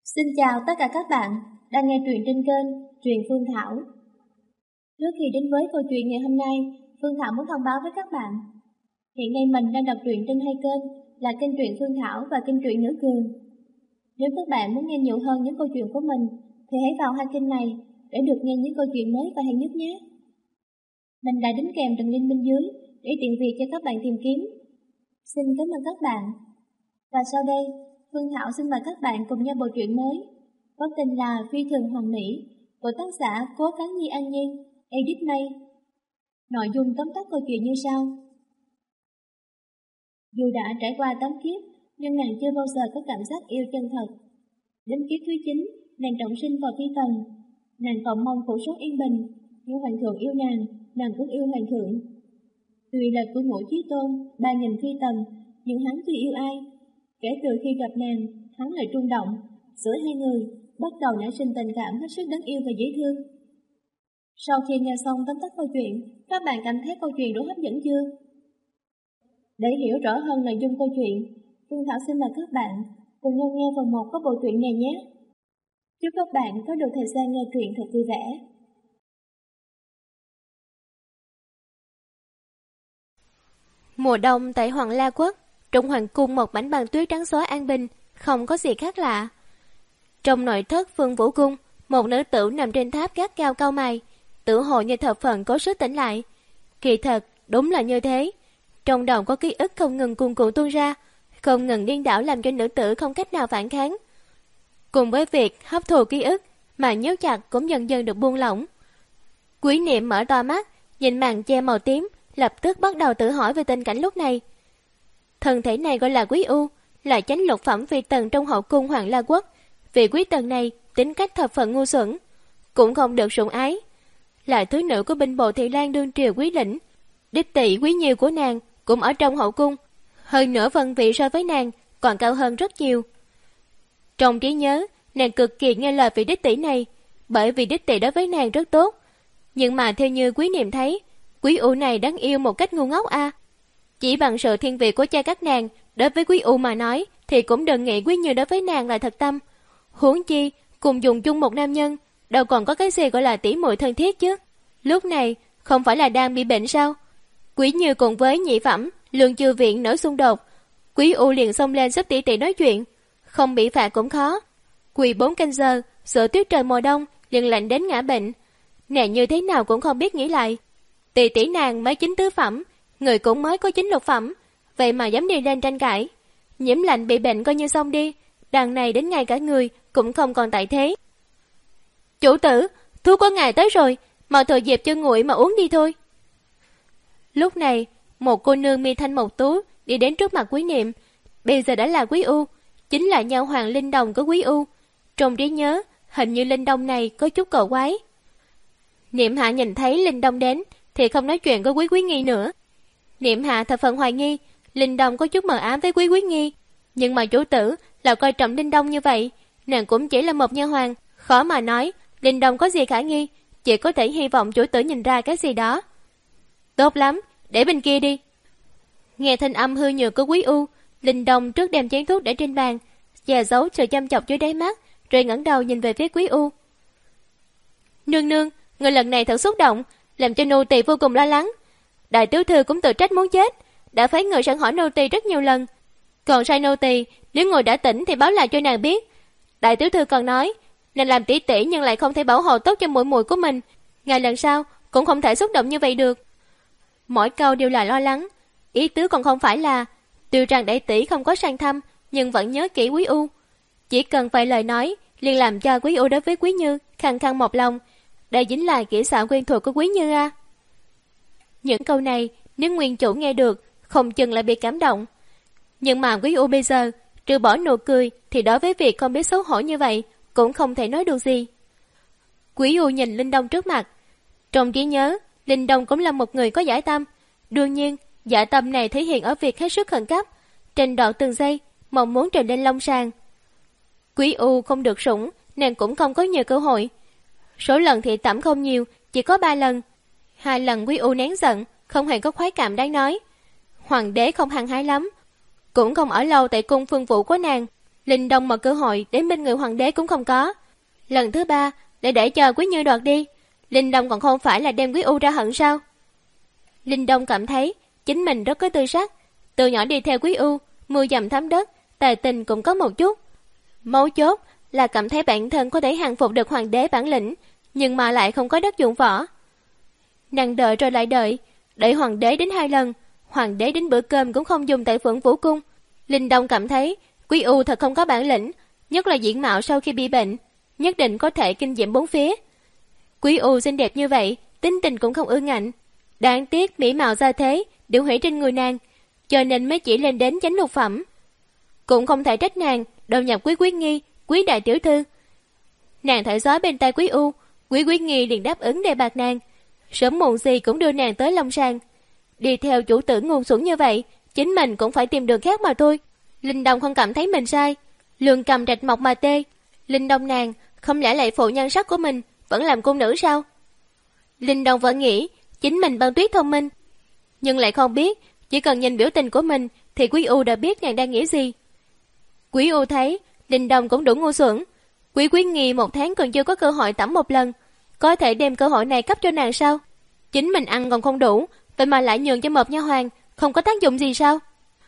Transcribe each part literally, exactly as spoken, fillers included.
Xin chào tất cả các bạn đang nghe truyện trên kênh Truyện Phương Thảo. Trước khi đến với câu chuyện ngày hôm nay, Phương Thảo muốn thông báo với các bạn. Hiện nay mình đang đọc truyện trên hai kênh là kênh Truyện Phương Thảo và kênh Truyện Nữ Cường. Nếu các bạn muốn nghe nhiều hơn những câu chuyện của mình thì hãy vào hai kênh này để được nghe những câu chuyện mới và hay nhất nhé. Mình đã đính kèm đường link bên dưới để tiện việc cho các bạn tìm kiếm. Xin cảm ơn các bạn. Và sau đây, Phương Thảo xin mời các bạn cùng nghe bộ truyện mới có tên là Phi Thường Hoàn Mỹ của tác giả Cố Cán Nhi An Nhiên, Edit May. Nội dung tóm tắt câu chuyện như sau. Dù đã trải qua tám kiếp, nhưng nàng chưa bao giờ có cảm giác yêu chân thật. Đến kiếp thứ chín, nàng trọng sinh vào phi tần. Nàng cầu mong cuộc sống yên bình, nhưng hoàng thượng yêu nàng, nàng cũng yêu hoàng thượng. Tuy là của Ngũ Chí Tôn, ba nghìn phi tần, nhưng hắn chưa yêu ai. Kể từ khi gặp nàng, hắn lại rung động, giữa hai người bắt đầu nảy sinh tình cảm hết sức đáng yêu và dễ thương. Sau khi nghe xong tóm tắt câu chuyện, các bạn cảm thấy câu chuyện đủ hấp dẫn chưa? Để hiểu rõ hơn nội dung câu chuyện, Phương Thảo xin mời các bạn cùng nhau nghe phần một của bộ truyện này nhé. Chúc các bạn có được thời gian nghe truyện thật vui vẻ. Mùa đông tại Hoàng La Quốc, trong hoàng cung một mảnh băng tuyết trắng xóa an bình, không có gì khác lạ. Trong nội thất Phương Vũ Cung, một nữ tử nằm trên tháp gác cao cau mày, tự hồ như thập phần cố sức tỉnh lại. Kỳ thật, đúng là như thế. Trong đầu có ký ức không ngừng cuồn cuộn tuôn ra, không ngừng điên đảo làm cho nữ tử không cách nào phản kháng. Cùng với việc hấp thụ ký ức, mà nhíu chặt cũng dần dần được buông lỏng. Quý Niệm mở to mắt, nhìn màn che màu tím, lập tức bắt đầu tự hỏi về tình cảnh lúc này. Thân thể này gọi là Quý U, là chánh lục phẩm phi tần trong hậu cung Hoàng La Quốc. Vị quý tần này tính cách thập phần ngu xuẩn, cũng không được sủng ái, là thứ nữ của binh bộ Thị Lan đương triều quý lĩnh. Đích tỷ quý nhiêu của nàng cũng ở trong hậu cung, hơn nữa vân vị so với nàng còn cao hơn rất nhiều. Trong trí nhớ, nàng cực kỳ nghe lời vị đích tỷ này, bởi vì đích tỷ đối với nàng rất tốt. Nhưng mà theo như Quý Niệm thấy, Quý U này đáng yêu một cách ngu ngốc a. À. Chỉ bằng sự thiên vị của cha các nàng, đối với Quý U mà nói, thì cũng đừng nghĩ Quý Như đối với nàng là thật tâm. Huống chi, cùng dùng chung một nam nhân, đâu còn có cái gì gọi là tỉ muội thân thiết chứ. Lúc này, không phải là đang bị bệnh sao? Quý Như cùng với nhị phẩm, Lương Chư Viện nổi xung đột. Quý U liền xông lên giúp tỷ tỷ nói chuyện, không bị phạt cũng khó. Quỳ bốn canh giờ, sợ tuyết trời mùa đông, liền lạnh đến ngã bệnh. Nàng như thế nào cũng không biết nghĩ lại. Tỷ tỷ nàng mới chính tứ phẩm, người cũng mới có chính lục phẩm, vậy mà dám đi lên tranh cãi. Nhiễm lạnh bị bệnh coi như xong đi, đằng này đến ngay cả người cũng không còn tại thế. Chủ tử, thuốc của ngài tới rồi, mau thừa dịp cho nguội mà uống đi thôi. Lúc này, một cô nương mi thanh mộc tú đi đến trước mặt Quý Niệm, bây giờ đã là Quý U, chính là nha hoàn Linh Đồng của Quý U. Trong trí nhớ, hình như Linh Đồng này có chút cầu quái. Niệm Hạ nhìn thấy Linh Đồng đến thì không nói chuyện với Quý Quý Nghi nữa. Niệm Hạ thập phần hoài nghi Linh Đồng có chút mờ ám với Quý Quý Nghi, nhưng mà chủ tử là coi trọng Linh Đồng như vậy, nàng cũng chỉ là một nha hoàn, khó mà nói Linh Đồng có gì khả nghi, chỉ có thể hy vọng chủ tử nhìn ra cái gì đó. Tốt lắm, để bên kia đi. Nghe thanh âm hư nhược của Quý U, Linh Đồng trước đem chén thuốc để trên bàn, che giấu sự chăm chọc dưới đáy mắt, rồi ngẩng đầu nhìn về phía Quý U. Nương nương, người lần này thật xúc động, làm cho nô tỳ vô cùng lo lắng. Đại tiểu thư cũng tự trách muốn chết, đã phái người sẵn hỏi nô tỳ rất nhiều lần, còn sai nô tỳ nếu ngồi đã tỉnh thì báo lại cho nàng biết. Đại tiểu thư còn nói, nàng làm tỷ tỷ nhưng lại không thể bảo hộ tốt cho muội muội của mình, ngày lần sau cũng không thể xúc động như vậy được. Mỗi câu đều là lo lắng, ý tứ còn không phải là tuy rằng đại tỷ không có sang thăm, nhưng vẫn nhớ kỹ Quý U. Chỉ cần vài lời nói liền làm cho Quý U đối với Quý Như khăng khăng một lòng. Đây chính là kỹ xảo quen thuộc của Quý Như a. À. Những câu này nếu nguyên chủ nghe được, không chừng lại bị cảm động. Nhưng mà Quý U bây giờ trừ bỏ nụ cười thì đối với việc không biết xấu hổ như vậy cũng không thể nói được gì. Quý U nhìn Linh Đông trước mặt, trong trí nhớ Linh Đông cũng là một người có dã tâm. Đương nhiên dã tâm này thể hiện ở việc hết sức khẩn cấp, trên đoạn từng giây mong muốn trở nên long sàng. Quý U không được sủng, nàng cũng không có nhiều cơ hội. Số lần thị tẩm không nhiều, chỉ có ba lần. Hai lần Quý U nén giận, không hề có khoái cảm đáng nói. Hoàng đế không hăng hái lắm, cũng không ở lâu tại cung Phương Vũ của nàng. Linh Đông một cơ hội đến bên người hoàng đế cũng không có. Lần thứ ba lại để cho Quý Như đoạt đi. Linh Đông còn không phải là đem Quý U ra hận sao? Linh Đông cảm thấy chính mình rất có tư sắc. Từ nhỏ đi theo Quý U, mưa dầm thấm đất, tài tình cũng có một chút. Mấu chốt là cảm thấy bản thân có thể hàng phục được hoàng đế bản lĩnh, nhưng mà lại không có đất dụng võ. Nàng đợi rồi lại đợi, đợi hoàng đế đến hai lần, hoàng đế đến bữa cơm cũng không dùng tại Phượng Vũ Cung. Linh Đông cảm thấy Quý U thật không có bản lĩnh, nhất là diện mạo sau khi bị bệnh, nhất định có thể kinh diễm bốn phía. Quý U xinh đẹp như vậy, tính tình cũng không ương ngạnh. Đáng tiếc mỹ mạo gia thế đều hủy trên người nàng, cho nên mới chỉ lên đến chánh lục phẩm. Cũng không thể trách nàng đầu nhập Quý Quý Nghi, Quý đại tiểu thư. Nàng thổi gió bên tai Quý U, Quý Quý Nghi liền đáp ứng đề bạc nàng, sớm muộn gì cũng đưa nàng tới Long Sàng. Đi theo chủ tử ngu xuẩn như vậy, chính mình cũng phải tìm đường khác mà thôi. Linh Đông không cảm thấy mình sai, lương cầm rạch mọc mà tê. Linh Đông nàng không lẽ lại phụ nhan sắc của mình vẫn làm cung nữ sao? Linh Đông vẫn nghĩ chính mình Băng Tuyết thông minh, nhưng lại không biết chỉ cần nhìn biểu tình của mình thì Quý U đã biết nàng đang nghĩ gì. Quý U thấy Linh Đông cũng đủ ngu xuẩn. Quý Quý Nghi một tháng còn chưa có cơ hội tắm một lần, có thể đem cơ hội này cấp cho nàng sao? Chính mình ăn còn không đủ, vậy mà lại nhường cho một nha hoàn, không có tác dụng gì sao?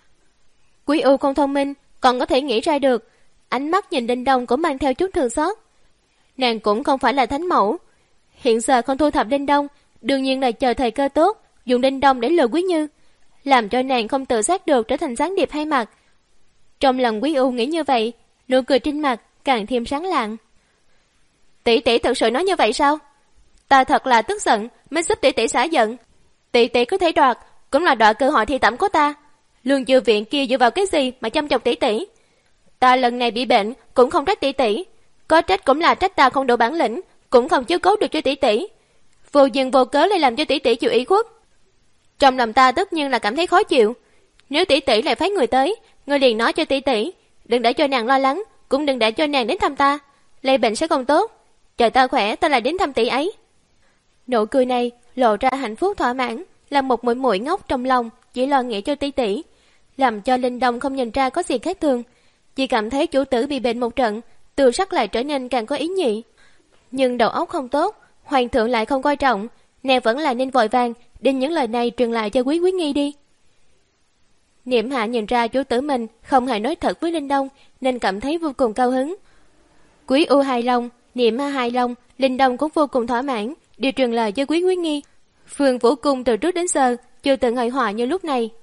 Quý U không thông minh, còn có thể nghĩ ra được. Ánh mắt nhìn Linh Đông cũng mang theo chút thương xót. Nàng cũng không phải là thánh mẫu, hiện giờ không thu thập Linh Đông, đương nhiên là chờ thời cơ tốt, dùng Linh Đông để lừa Quý Như, làm cho nàng không tự giác được trở thành gián điệp hai mặt. Trong lòng Quý U nghĩ như vậy, nụ cười trên mặt càng thêm sáng lạng. Tỷ tỷ thật sự nói như vậy sao? Ta thật là tức giận mới giúp tỷ tỷ xả giận. Tỷ tỷ có thể đoạt, cũng là đoạt cơ hội thi tẩm của ta. Lương Dư viện kia dựa vào cái gì mà chăm chọc tỷ tỷ? Ta lần này bị bệnh cũng không trách tỷ tỷ, có trách cũng là trách ta không đủ bản lĩnh, cũng không chiếu cố được cho tỷ tỷ. Vô duyên vô cớ lại làm cho tỷ tỷ chịu ủy khuất. Trong lòng ta tất nhiên là cảm thấy khó chịu. Nếu tỷ tỷ lại phái người tới, ngươi liền nói cho tỷ tỷ, đừng để cho nàng lo lắng, cũng đừng để cho nàng đến thăm ta, lây bệnh sẽ không tốt. Chờ ta khỏe ta lại đến thăm tỷ ấy. Nụ cười này lộ ra hạnh phúc thỏa mãn, là một muội muội ngốc trong lòng chỉ lo nghĩ cho tỷ tỷ, làm cho Linh Đông không nhìn ra có gì khác thường, chỉ cảm thấy chủ tử bị bệnh một trận, từ sắc lại trở nên càng có ý nhị. Nhưng đầu óc không tốt, hoàng thượng lại không coi trọng, nàng vẫn là nên vội vàng đem những lời này truyền lại cho Quý Quý Nghi đi. Niệm Hạ nhìn ra chủ tử mình không hề nói thật với Linh Đông, nên cảm thấy vô cùng cao hứng. Quý U hài lòng, Niệm Hạ hài lòng, Linh Đông cũng vô cùng thỏa mãn, đều truyền lời cho Quý Quý Nghi. Phượng Vũ Cung từ trước đến giờ chưa từng hài hòa như lúc này.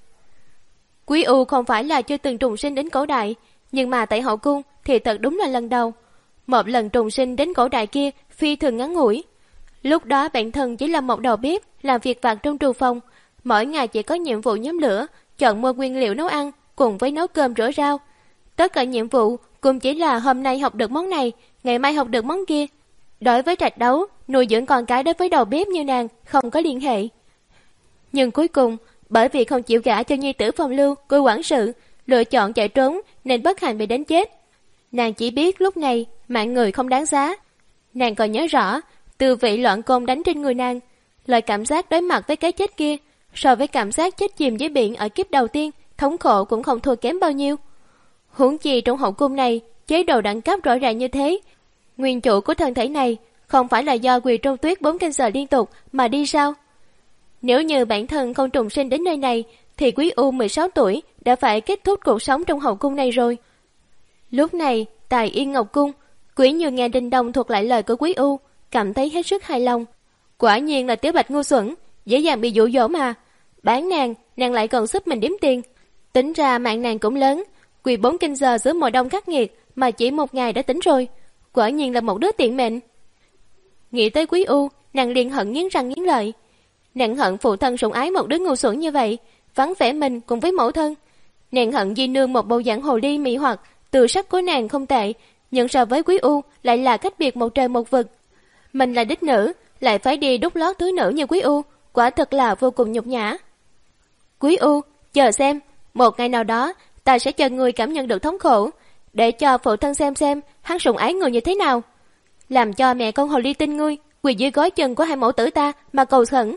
Quý U không phải là chưa từng trùng sinh đến cổ đại, nhưng mà tại hậu cung thì thật đúng là lần đầu. Một lần trùng sinh đến cổ đại kia phi thường ngắn ngủi. Lúc đó bản thân chỉ là một đầu bếp làm việc vặt trong trù phòng, mỗi ngày chỉ có nhiệm vụ nhóm lửa, chọn mua nguyên liệu nấu ăn cùng với nấu cơm rửa rau. Tất cả nhiệm vụ cũng chỉ là hôm nay học được món này, ngày mai học được món kia. Đối với trạch đấu, nuôi dưỡng con cái đối với đầu bếp như nàng không có liên hệ. Nhưng cuối cùng, bởi vì không chịu gả cho nhi tử phong lưu của quản sự, lựa chọn chạy trốn nên bất hạnh bị đánh chết. Nàng chỉ biết lúc này mạng người không đáng giá. Nàng còn nhớ rõ từ vị loạn côn đánh trên người nàng, loại cảm giác đối mặt với cái chết kia so với cảm giác chết chìm dưới biển ở kiếp đầu tiên, thống khổ cũng không thua kém bao nhiêu. Huống chi trong hậu cung này chế độ đẳng cấp rõ ràng như thế, nguyên chủ của thân thể này không phải là do quỳ trong tuyết bốn canh giờ liên tục mà đi sao? Nếu như bản thân không trùng sinh đến nơi này thì Quý U mười sáu tuổi đã phải kết thúc cuộc sống trong hậu cung này rồi. Lúc này tại Yên Ngọc Cung, Quý Như nghe Đinh Đông thuật lại lời của Quý U, cảm thấy hết sức hài lòng. Quả nhiên là Tiểu Bạch ngu xuẩn, dễ dàng bị dụ dỗ mà. Bán nàng, nàng lại còn giúp mình đếm tiền. Tính ra mạng nàng cũng lớn, quỳ bốn canh giờ giữa mùa đông khắc nghiệt mà chỉ một ngày đã tính rồi. Quả nhiên là một đứa tiện mệnh. Nghĩ tới Quý U, nàng liền hận nghiến răng nghiến lợi. Nàng hận phụ thân sủng ái một đứa ngu xuẩn như vậy, vắng vẻ mình cùng với mẫu thân. Nàng hận Di Nương một bộ dạng hồ ly mị hoặc, từ sắc của nàng không tệ, nhưng so với Quý U lại là cách biệt một trời một vực. Mình là đích nữ, lại phải đi đút lót thứ nữ như Quý U, quả thật là vô cùng nhục nhã. Quý U, chờ xem, một ngày nào đó ta sẽ cho người cảm nhận được thống khổ, để cho phụ thân xem xem hắn sủng ái người như thế nào, làm cho mẹ con hồ ly tinh ngươi quỳ dưới gối chân của hai mẫu tử ta mà cầu khẩn.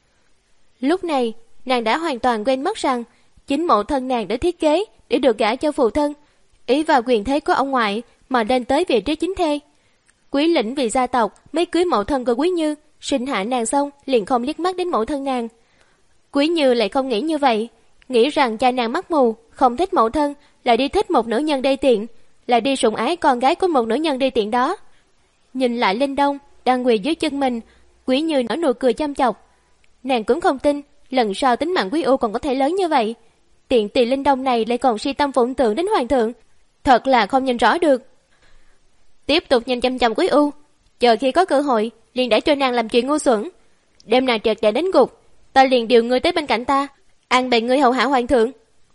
Lúc này nàng đã hoàn toàn quên mất rằng chính mẫu thân nàng đã thiết kế để được gả cho phụ thân, ý vào quyền thế của ông ngoại mà lên tới vị trí chính thê. Quý lĩnh vì gia tộc mới cưới mẫu thân của Quý Như, sinh hạ nàng xong liền không liếc mắt đến mẫu thân nàng. Quý Như lại không nghĩ như vậy, nghĩ rằng cha nàng mắt mù, không thích mẫu thân, lại đi thích một nữ nhân đê tiện, lại đi sủng ái con gái của một nữ nhân đê tiện đó. Nhìn lại Linh Đông đang quỳ dưới chân mình, Quý Như nở nụ cười chăm chọc. Nàng cũng không tin lần sau tính mạng Quý U còn có thể lớn như vậy. Tiện tỳ Linh Đông này lại còn si tâm phụng tượng đến hoàng thượng, thật là không nhìn rõ được. Tiếp tục nhìn chăm chăm Quý U, chờ khi có cơ hội liền để cho nàng làm chuyện ngu xuẩn, đem nàng trượt để đến gục, ta liền điều ngươi tới bên cạnh ta, an bài ngươi hầu hạ hoàng thượng.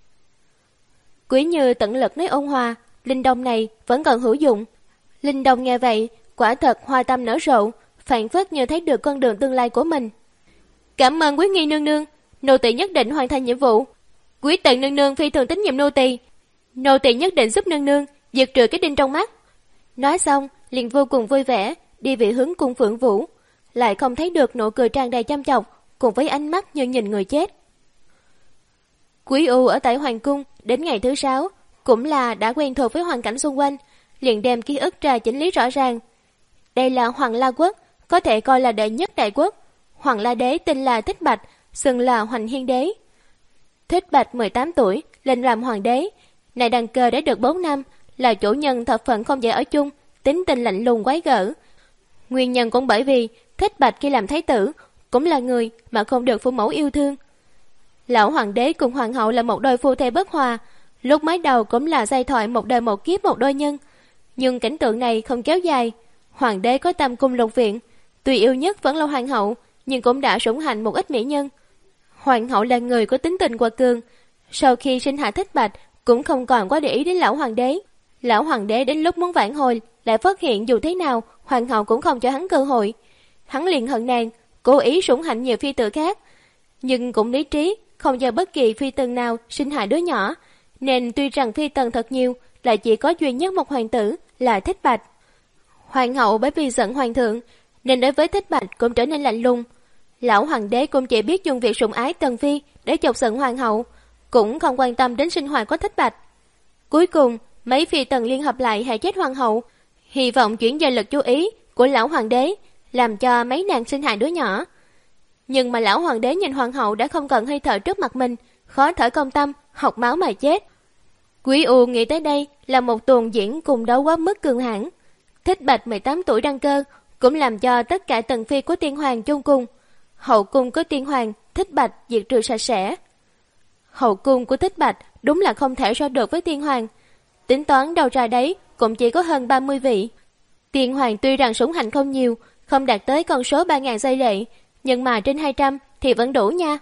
Quý Như tận lực nói ôn hòa, Linh Đông này vẫn còn hữu dụng. Linh Đông nghe vậy, quả thật hoa tâm nở rộ, phảng phất như thấy được con đường tương lai của mình. Cảm ơn Quý Nghi nương nương, nô tỳ nhất định hoàn thành nhiệm vụ. Quý Tần nương nương phi thường tín nhiệm nô tỳ, nô tỳ nhất định giúp nương nương diệt trừ cái đinh trong mắt. Nói xong, liền vô cùng vui vẻ đi về hướng cung Phượng Vũ, lại không thấy được nụ cười tràn đầy chăm chọc cùng với ánh mắt như nhìn người chết. Quý U ở tại hoàng cung đến ngày thứ sáu, cũng là đã quen thuộc với hoàn cảnh xung quanh, liền đem ký ức ra chỉnh lý rõ ràng. Đây là Hoàng La Quốc, có thể coi là đệ nhất đại quốc. Hoàng La Đế tên là Thích Bạch, xưng là Hoành Hiên Đế. Thích Bạch mười tám tuổi, lên làm hoàng đế. Này đăng cơ đã được bốn năm, là chủ nhân thập phận không dễ ở chung, tính tình lạnh lùng quái gở. Nguyên nhân cũng bởi vì Thích Bạch khi làm thái tử cũng là người mà không được phụ mẫu yêu thương. Lão hoàng đế cùng hoàng hậu là một đôi phu thê bất hòa, lúc mới đầu cũng là giai thoại một đời một kiếp một đôi nhân. Nhưng cảnh tượng này không kéo dài. Hoàng đế có tam cung lục viện, tuy yêu nhất vẫn là hoàng hậu, nhưng cũng đã sủng hạnh một ít mỹ nhân. Hoàng hậu là người có tính tình quật cường, sau khi sinh hạ Thích Bạch cũng không còn quá để ý đến lão hoàng đế. Lão hoàng đế đến lúc muốn vãn hồi lại phát hiện dù thế nào hoàng hậu cũng không cho hắn cơ hội. Hắn liền hận nàng, cố ý sủng hạnh nhiều phi tử khác, nhưng cũng lý trí không cho bất kỳ phi tần nào sinh hạ đứa nhỏ, nên tuy rằng phi tần thật nhiều, lại chỉ có duy nhất một hoàng tử là Thích Bạch. Hoàng hậu bởi vì giận hoàng thượng nên đối với Thích Bạch cũng trở nên lạnh lùng. Lão hoàng đế cũng chỉ biết dùng việc sủng ái tần phi để chọc giận hoàng hậu, cũng không quan tâm đến sinh hoạt của Thích Bạch. Cuối cùng mấy phi tần liên hợp lại hại chết hoàng hậu, hy vọng chuyển dời lực chú ý của lão hoàng đế, làm cho mấy nàng sinh hại đứa nhỏ. Nhưng mà lão hoàng đế nhìn hoàng hậu đã không còn hơi thở trước mặt mình, khó thở công tâm, học máu mà chết. Quý U nghĩ tới đây là một tuồng diễn cùng đấu quá mức cường hãn. Thích Bạch mười tám tuổi đăng cơ cũng làm cho tất cả tần phi của tiên hoàng chung cùng. Hậu cung của tiên hoàng Thích Bạch diệt trừ sạch sẽ. Hậu cung của Thích Bạch đúng là không thể so được với tiên hoàng. Tính toán đầu ra đấy cũng chỉ có hơn ba mươi vị. Tiên hoàng tuy rằng sủng hạnh không nhiều, không đạt tới con số ba nghìn giai lệ, nhưng mà trên hai trăm thì vẫn đủ nha.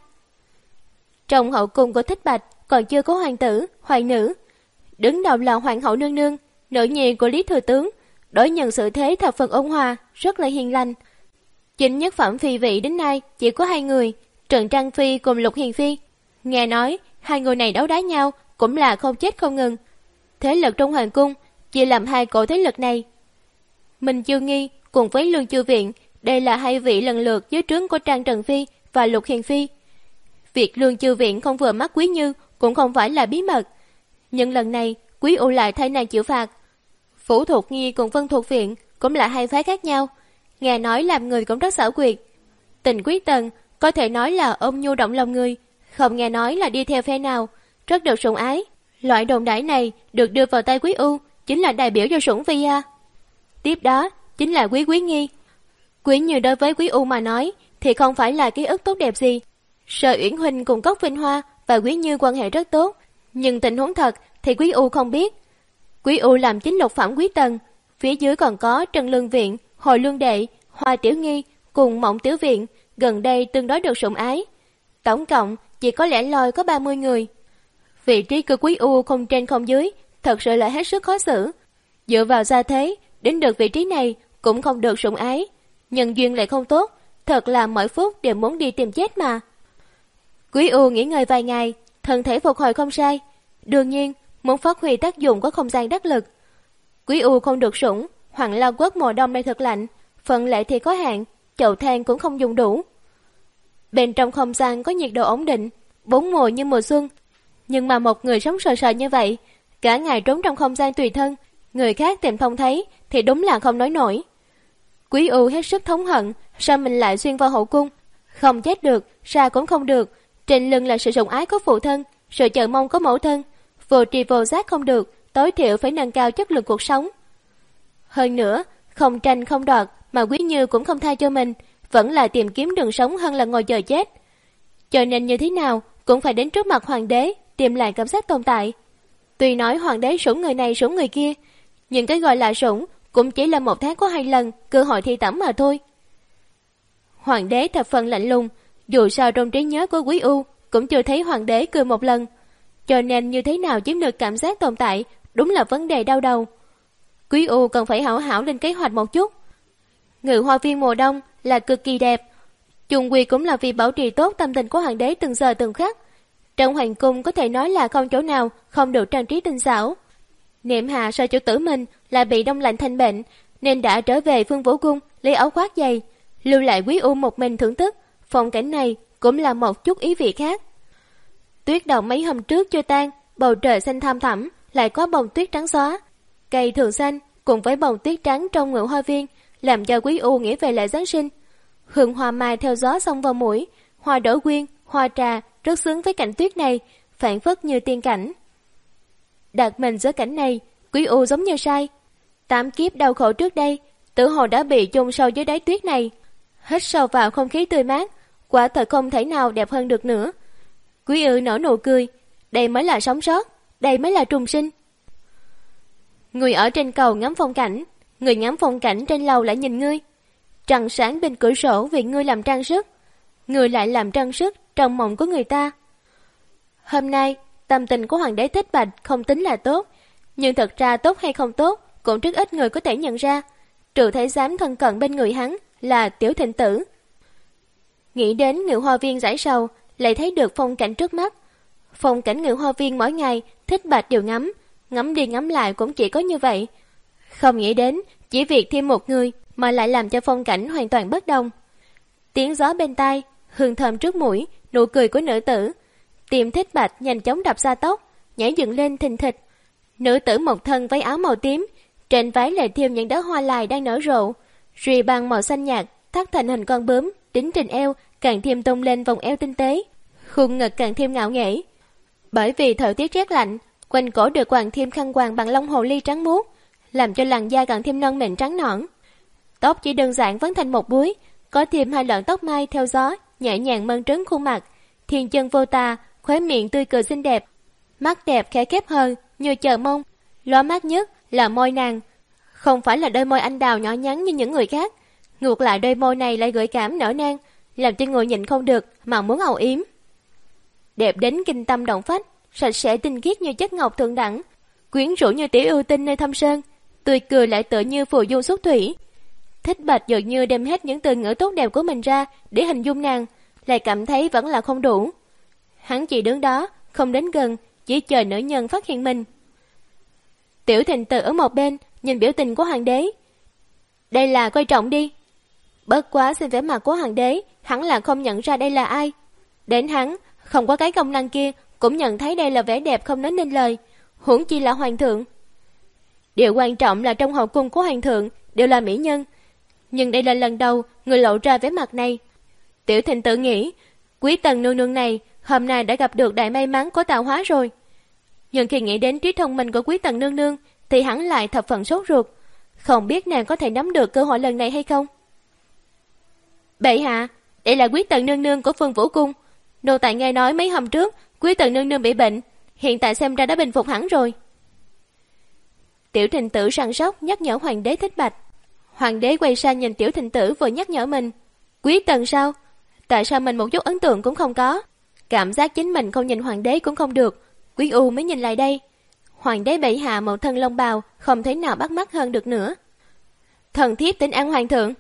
Trong hậu cung của Thích Bạch còn chưa có hoàng tử, hoàng nữ. Đứng đầu là hoàng hậu nương nương, nữ nhi của Lý Thừa Tướng, đối nhân xử thế thập phần ôn hòa, rất là hiền lành. Chính nhất phẩm phi vị đến nay chỉ có hai người, Trần Trang Phi cùng Lục Hiền Phi. Nghe nói hai người này đấu đá nhau cũng là không chết không ngừng. Thế lực trong hoàng cung chia làm hai cổ thế lực này. Minh Chiêu Nghi cùng với Lương Chiêu Viện, đây là hai vị lần lượt dưới trướng của Trang Trần Phi và Lục Hiền Phi. Việc Lương Chiêu Viện không vừa mắt Quý Như cũng không phải là bí mật, nhưng lần này Quý U lại thay nàng chịu phạt. Phủ Thuộc Nghi cùng Vân Thuộc Viện cũng là hai phái khác nhau, nghe nói làm người cũng rất xảo quyệt. Tình Quý Tần có thể nói là ôm nhu động lòng người, không nghe nói là đi theo phe nào, rất được sủng ái. Loại đồn đãi này được đưa vào tay Quý U chính là đại biểu cho sủng phi a. Tiếp đó chính là Quý Quý Nghi. Quý Như đối với Quý U mà nói thì không phải là ký ức tốt đẹp gì. Sở Uyển Huynh cùng Cốc Vinh Hoa và Quý Như quan hệ rất tốt, nhưng tình huống thật thì Quý U không biết. Quý U làm chính lục phẩm quý tần, phía dưới còn có Trần Lương Viện, Hồi Lương Đệ, Hoa Tiểu Nghi cùng Mộng Tiểu Viện, gần đây tương đối được sủng ái. Tổng cộng chỉ có lẽ loi có ba mươi người. Vị trí của Quý U không trên không dưới, thật sự là hết sức khó xử. Dựa vào gia thế, đến được vị trí này cũng không được sủng ái, nhân duyên lại không tốt, thật là mỗi phút đều muốn đi tìm chết mà. Quý U nghỉ ngơi vài ngày, thân thể phục hồi không sai, đương nhiên muốn phát huy tác dụng của không gian đắc lực. Quý U không được sủng, Hoàng La Quốc mùa đông này thật lạnh, phần lệ thì có hạn, chậu than cũng không dùng đủ. Bên trong không gian có nhiệt độ ổn định, bốn mùa như mùa xuân, nhưng mà một người sống sờ sờ như vậy, cả ngày trốn trong không gian tùy thân, người khác tìm không thấy thì đúng là không nói nổi. Quý U hết sức thống hận, sao mình lại xuyên vào hậu cung, không chết được, ra cũng không được, trên lưng là sự sủng ái của phụ thân, sự chờ mong của mẫu thân, vô tri vô giác không được, tối thiểu phải nâng cao chất lượng cuộc sống. Hơn nữa, không tranh không đoạt mà Quý Như cũng không tha cho mình, vẫn là tìm kiếm đường sống hơn là ngồi chờ chết. Cho nên như thế nào cũng phải đến trước mặt hoàng đế tìm lại cảm giác tồn tại. Tuy nói hoàng đế sủng người này sủng người kia, nhưng cái gọi là sủng cũng chỉ là một tháng có hai lần cơ hội thi tẩm mà thôi. Hoàng đế thập phần lạnh lùng, dù sao trong trí nhớ của Quý U cũng chưa thấy hoàng đế cười một lần, cho nên như thế nào chiếm được cảm giác tồn tại đúng là vấn đề đau đầu. Quý U cần phải hảo hảo lên kế hoạch một chút. Ngự hoa viên mùa đông là cực kỳ đẹp, chung quy cũng là vì bảo trì tốt tâm tình của hoàng đế từng giờ từng khắc. Trong hoàng cung có thể nói là không chỗ nào không được trang trí tinh xảo. Niệm Hạ sợ chủ tử mình là bị đông lạnh thành bệnh, nên đã trở về Phương Vũ cung lấy áo khoác dày, lưu lại Quý U một mình thưởng thức. Phong cảnh này cũng là một chút ý vị khác. Tuyết động mấy hôm trước chưa tan, bầu trời xanh thăm thẳm, lại có bông tuyết trắng xóa. Cây thường xanh cùng với bông tuyết trắng trong ngự hoa viên làm cho Quý U nghĩ về lễ Giáng sinh. Hương hoa mai theo gió xông vào mũi, hoa đỗ quyên, hoa trà rất xứng với cảnh tuyết này, phảng phất như tiên cảnh. Đặt mình giữa cảnh này, Quý U giống như sai. Tám kiếp đau khổ trước đây, tự hồ đã bị chôn sâu dưới đáy tuyết này. Hít sâu vào không khí tươi mát, quả thật không thể nào đẹp hơn được nữa. Quý U nở nụ cười, đây mới là sống sót, đây mới là trùng sinh. Người ở trên cầu ngắm phong cảnh, người ngắm phong cảnh trên lầu lại nhìn ngươi. Trăng sáng bên cửa sổ vì ngươi làm trang sức, ngươi lại làm trang sức trong mộng của người ta. Hôm nay, tâm tình của hoàng đế Thích Bạch không tính là tốt, nhưng thật ra tốt hay không tốt cũng rất ít người có thể nhận ra. Trừ thấy dám thân cận bên người hắn là Tiểu Thịnh Tử. Nghĩ đến ngự hoa viên giải sầu, lại thấy được phong cảnh trước mắt. Phong cảnh ngự hoa viên mỗi ngày Thích Bạch đều ngắm, ngắm đi ngắm lại cũng chỉ có như vậy. Không nghĩ đến chỉ việc thêm một người mà lại làm cho phong cảnh hoàn toàn bất đồng. Tiếng gió bên tai, hương thơm trước mũi, nụ cười của nữ tử. Tim Thích Bạch nhanh chóng đập ra tốc, nhảy dựng lên thình thịch. Nữ tử một thân váy áo màu tím, trên váy lại thêm những đóa hoa lài đang nở rộ. Rì bằng màu xanh nhạt thắt thành hình con bướm đính trên eo, càng thêm tung lên vòng eo tinh tế, khuôn ngực càng thêm ngạo nghễ. Bởi vì thời tiết rét lạnh, quanh cổ được quàng thêm khăn quàng bằng lông hồ ly trắng muốt, làm cho làn da càng thêm non mịn trắng nõn. Tóc chỉ đơn giản vấn thành một búi, có thêm hai lọn tóc mai theo gió nhẹ nhàng mơn trớn khuôn mặt, thiên chân vô tà, khóe miệng tươi cười xinh đẹp, mắt đẹp khẽ khép hờ như chờ mong. Lóa mắt nhất là môi nàng, không phải là đôi môi anh đào nhỏ nhắn như những người khác, ngược lại đôi môi này lại gợi cảm nở nang, làm cho người nhịn không được mà muốn âu yếm. Đẹp đến kinh tâm động phách, sạch sẽ tinh khiết như chất ngọc thượng đẳng, quyến rũ như tiểu ưu tinh nơi thâm sơn, tươi cười lại tựa như phù du xuất thủy. Thích Bạch dường như đem hết những từ ngữ tốt đẹp của mình ra để hình dung nàng, lại cảm thấy vẫn là không đủ. Hắn chỉ đứng đó, không đến gần, chỉ chờ nữ nhân phát hiện mình. Tiểu Thịnh Tử ở một bên nhìn biểu tình của hoàng đế. Đây là coi trọng đi. Bất quá xem vẻ mặt của hoàng đế, hắn là không nhận ra đây là ai. Đến hắn, không có cái công năng kia, cũng nhận thấy đây là vẻ đẹp không nói nên lời, huống chi là hoàng thượng. Điều quan trọng là trong hậu cung của hoàng thượng đều là mỹ nhân, nhưng đây là lần đầu người lộ ra vẻ mặt này. Tiểu Thịnh Tử nghĩ, Quý Tần nương nương này hôm nay đã gặp được đại may mắn của tạo hóa rồi. Nhưng khi nghĩ đến trí thông minh của Quý Tần nương nương thì hắn lại thập phần sốt ruột, không biết nàng có thể nắm được cơ hội lần này hay không. Bệ hạ, đây là Quý Tần nương nương của Phương Vũ cung. Nô tài nghe nói mấy hôm trước Quý Tần nương nương bị bệnh, hiện tại xem ra đã bình phục hẳn rồi. Tiểu Thịnh Tử săn sóc nhắc nhở hoàng đế Thích Bạch. Hoàng đế quay sang nhìn Tiểu Thịnh Tử vừa nhắc nhở mình. Quý Tần sao? Tại sao mình một chút ấn tượng cũng không có? Cảm giác chính mình không nhìn hoàng đế cũng không được, Quý U mới nhìn lại đây. Hoàng đế bệ hạ một thân lông bào, không thể nào bắt mắt hơn được nữa. Thần thiếp thỉnh an hoàng thượng.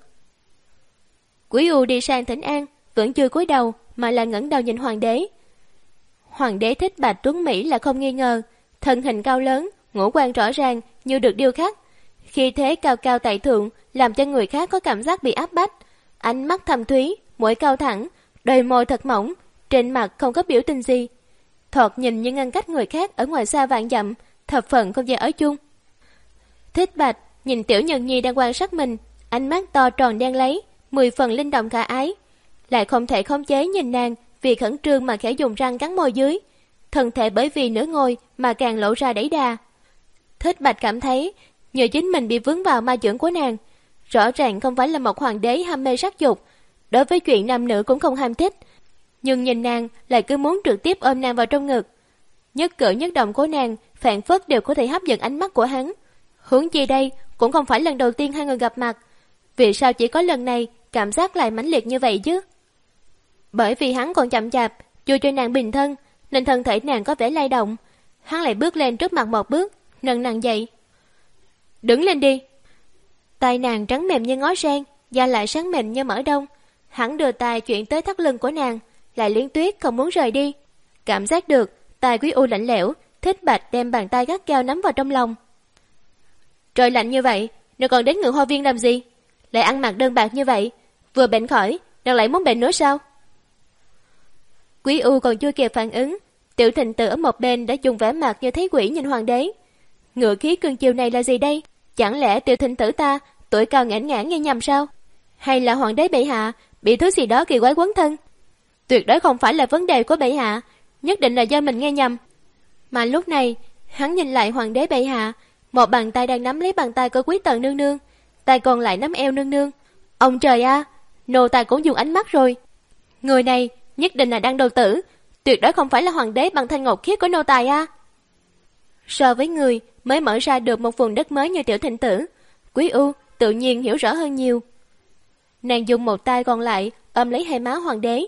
Quý U đi sang thỉnh an, vẫn chưa cúi đầu mà là ngẩng đầu nhìn hoàng đế. Hoàng đế Thích Bạch tuấn mỹ là không nghi ngờ, thân hình cao lớn, ngũ quan rõ ràng như được điêu khắc, khi thế cao cao tại thượng làm cho người khác có cảm giác bị áp bách. Ánh mắt thâm thúy, mũi cao thẳng, đôi môi thật mỏng, trên mặt không có biểu tình gì, thoạt nhìn như ngăn cách người khác ở ngoài xa vạn dặm, thập phận không dễ ở chung. Thích Bạch nhìn Tiểu Nhân Nhi đang quan sát mình, ánh mắt to tròn đen lấy, mười phần linh động khả ái, lại không thể khống chế nhìn nàng, vì khẩn trương mà khẽ dùng răng cắn môi dưới, thân thể bởi vì nửa ngồi mà càng lộ ra đẩy đà. Thích Bạch cảm thấy nhờ chính mình bị vướng vào ma chưởng của nàng, rõ ràng không phải là một hoàng đế ham mê sắc dục, đối với chuyện nam nữ cũng không ham thích, nhưng nhìn nàng lại cứ muốn trực tiếp ôm nàng vào trong ngực. Nhất cử nhất động của nàng phảng phất đều có thể hấp dẫn ánh mắt của hắn. Huống chi đây cũng không phải lần đầu tiên hai người gặp mặt, vì sao chỉ có lần này cảm giác lại mãnh liệt như vậy chứ? Bởi vì hắn còn chậm chạp chưa cho nàng bình thân, nên thân thể nàng có vẻ lay động. Hắn lại bước lên trước mặt một bước, nâng nàng dậy. Đứng lên đi. Tay nàng trắng mềm như ngó sen, da lại sáng mịn như mỡ đông. Hắn đưa tay chuyển tới thắt lưng của nàng, lại liến tuyết không muốn rời đi. Cảm giác được tay Quý U lạnh lẽo, Thích Bạch đem bàn tay gắt gao nắm vào trong lòng. Trời lạnh như vậy, nếu còn đến Ngự Hoa Viên làm gì? Lại ăn mặc đơn bạc như vậy, vừa bệnh khỏi, đang lại muốn bệnh nữa sao? Quý U còn chưa kịp phản ứng, Tiểu Thịnh Tử ở một bên đã dùng vẻ mặt như thấy quỷ nhìn hoàng đế. Ngựa khí cương chiều này là gì đây? Chẳng lẽ Tiểu Thịnh Tử ta tuổi cao ngãn ngãn nghe nhầm sao? Hay là hoàng đế bệ hạ bị thứ gì đó kỳ quái quấn thân? Tuyệt đối không phải là vấn đề của bệ hạ, nhất định là do mình nghe nhầm. Mà lúc này hắn nhìn lại hoàng đế bệ hạ, một bàn tay đang nắm lấy bàn tay của Quý Tần nương nương, tay còn lại nắm eo nương nương. Ông trời a, nô tài cũng dùng ánh mắt rồi. Người này nhất định là đang đầu tử, tuyệt đối không phải là hoàng đế bằng thanh ngọc khiết của nô tài a. So với người mới mở ra được một vùng đất mới như Tiểu Thịnh Tử, Quý U tự nhiên hiểu rõ hơn nhiều. Nàng dùng một tay còn lại ôm lấy hai má hoàng đế.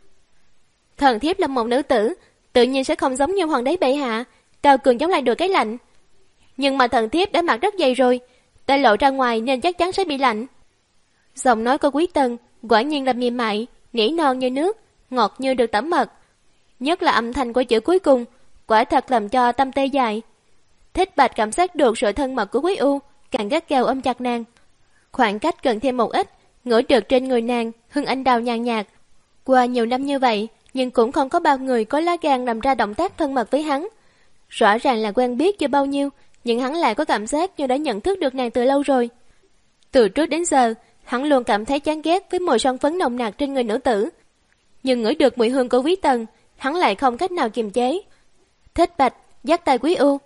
Thần thiếp là một nữ tử, tự nhiên sẽ không giống như hoàng đế bệ hạ, cao cường chống lại được cái lạnh. Nhưng mà thần thiếp đã mặc rất dày rồi, tay lộ ra ngoài nên chắc chắn sẽ bị lạnh. Giọng nói của Quý Tần quả nhiên là mềm mại, nỉ non như nước, ngọt như được tẩm mật. Nhất là âm thanh của chữ cuối cùng, quả thật làm cho tâm tê dại. Thích Bạch cảm giác được sự thân mật của Quý U, càng gắt gao ôm chặt nàng. Khoảng cách gần thêm một ít, ngửi được trên người nàng hương anh đào nhàn nhạt. Qua nhiều năm như vậy, nhưng cũng không có bao người có lá gan làm ra động tác thân mật với hắn. Rõ ràng là quen biết chưa bao nhiêu, nhưng hắn lại có cảm giác như đã nhận thức được nàng từ lâu rồi. Từ trước đến giờ, hắn luôn cảm thấy chán ghét với mùi son phấn nồng nặc trên người nữ tử. Nhưng ngửi được mùi hương của Quý Tần, hắn lại không cách nào kiềm chế. Thích Bạch dắt tay Quý U.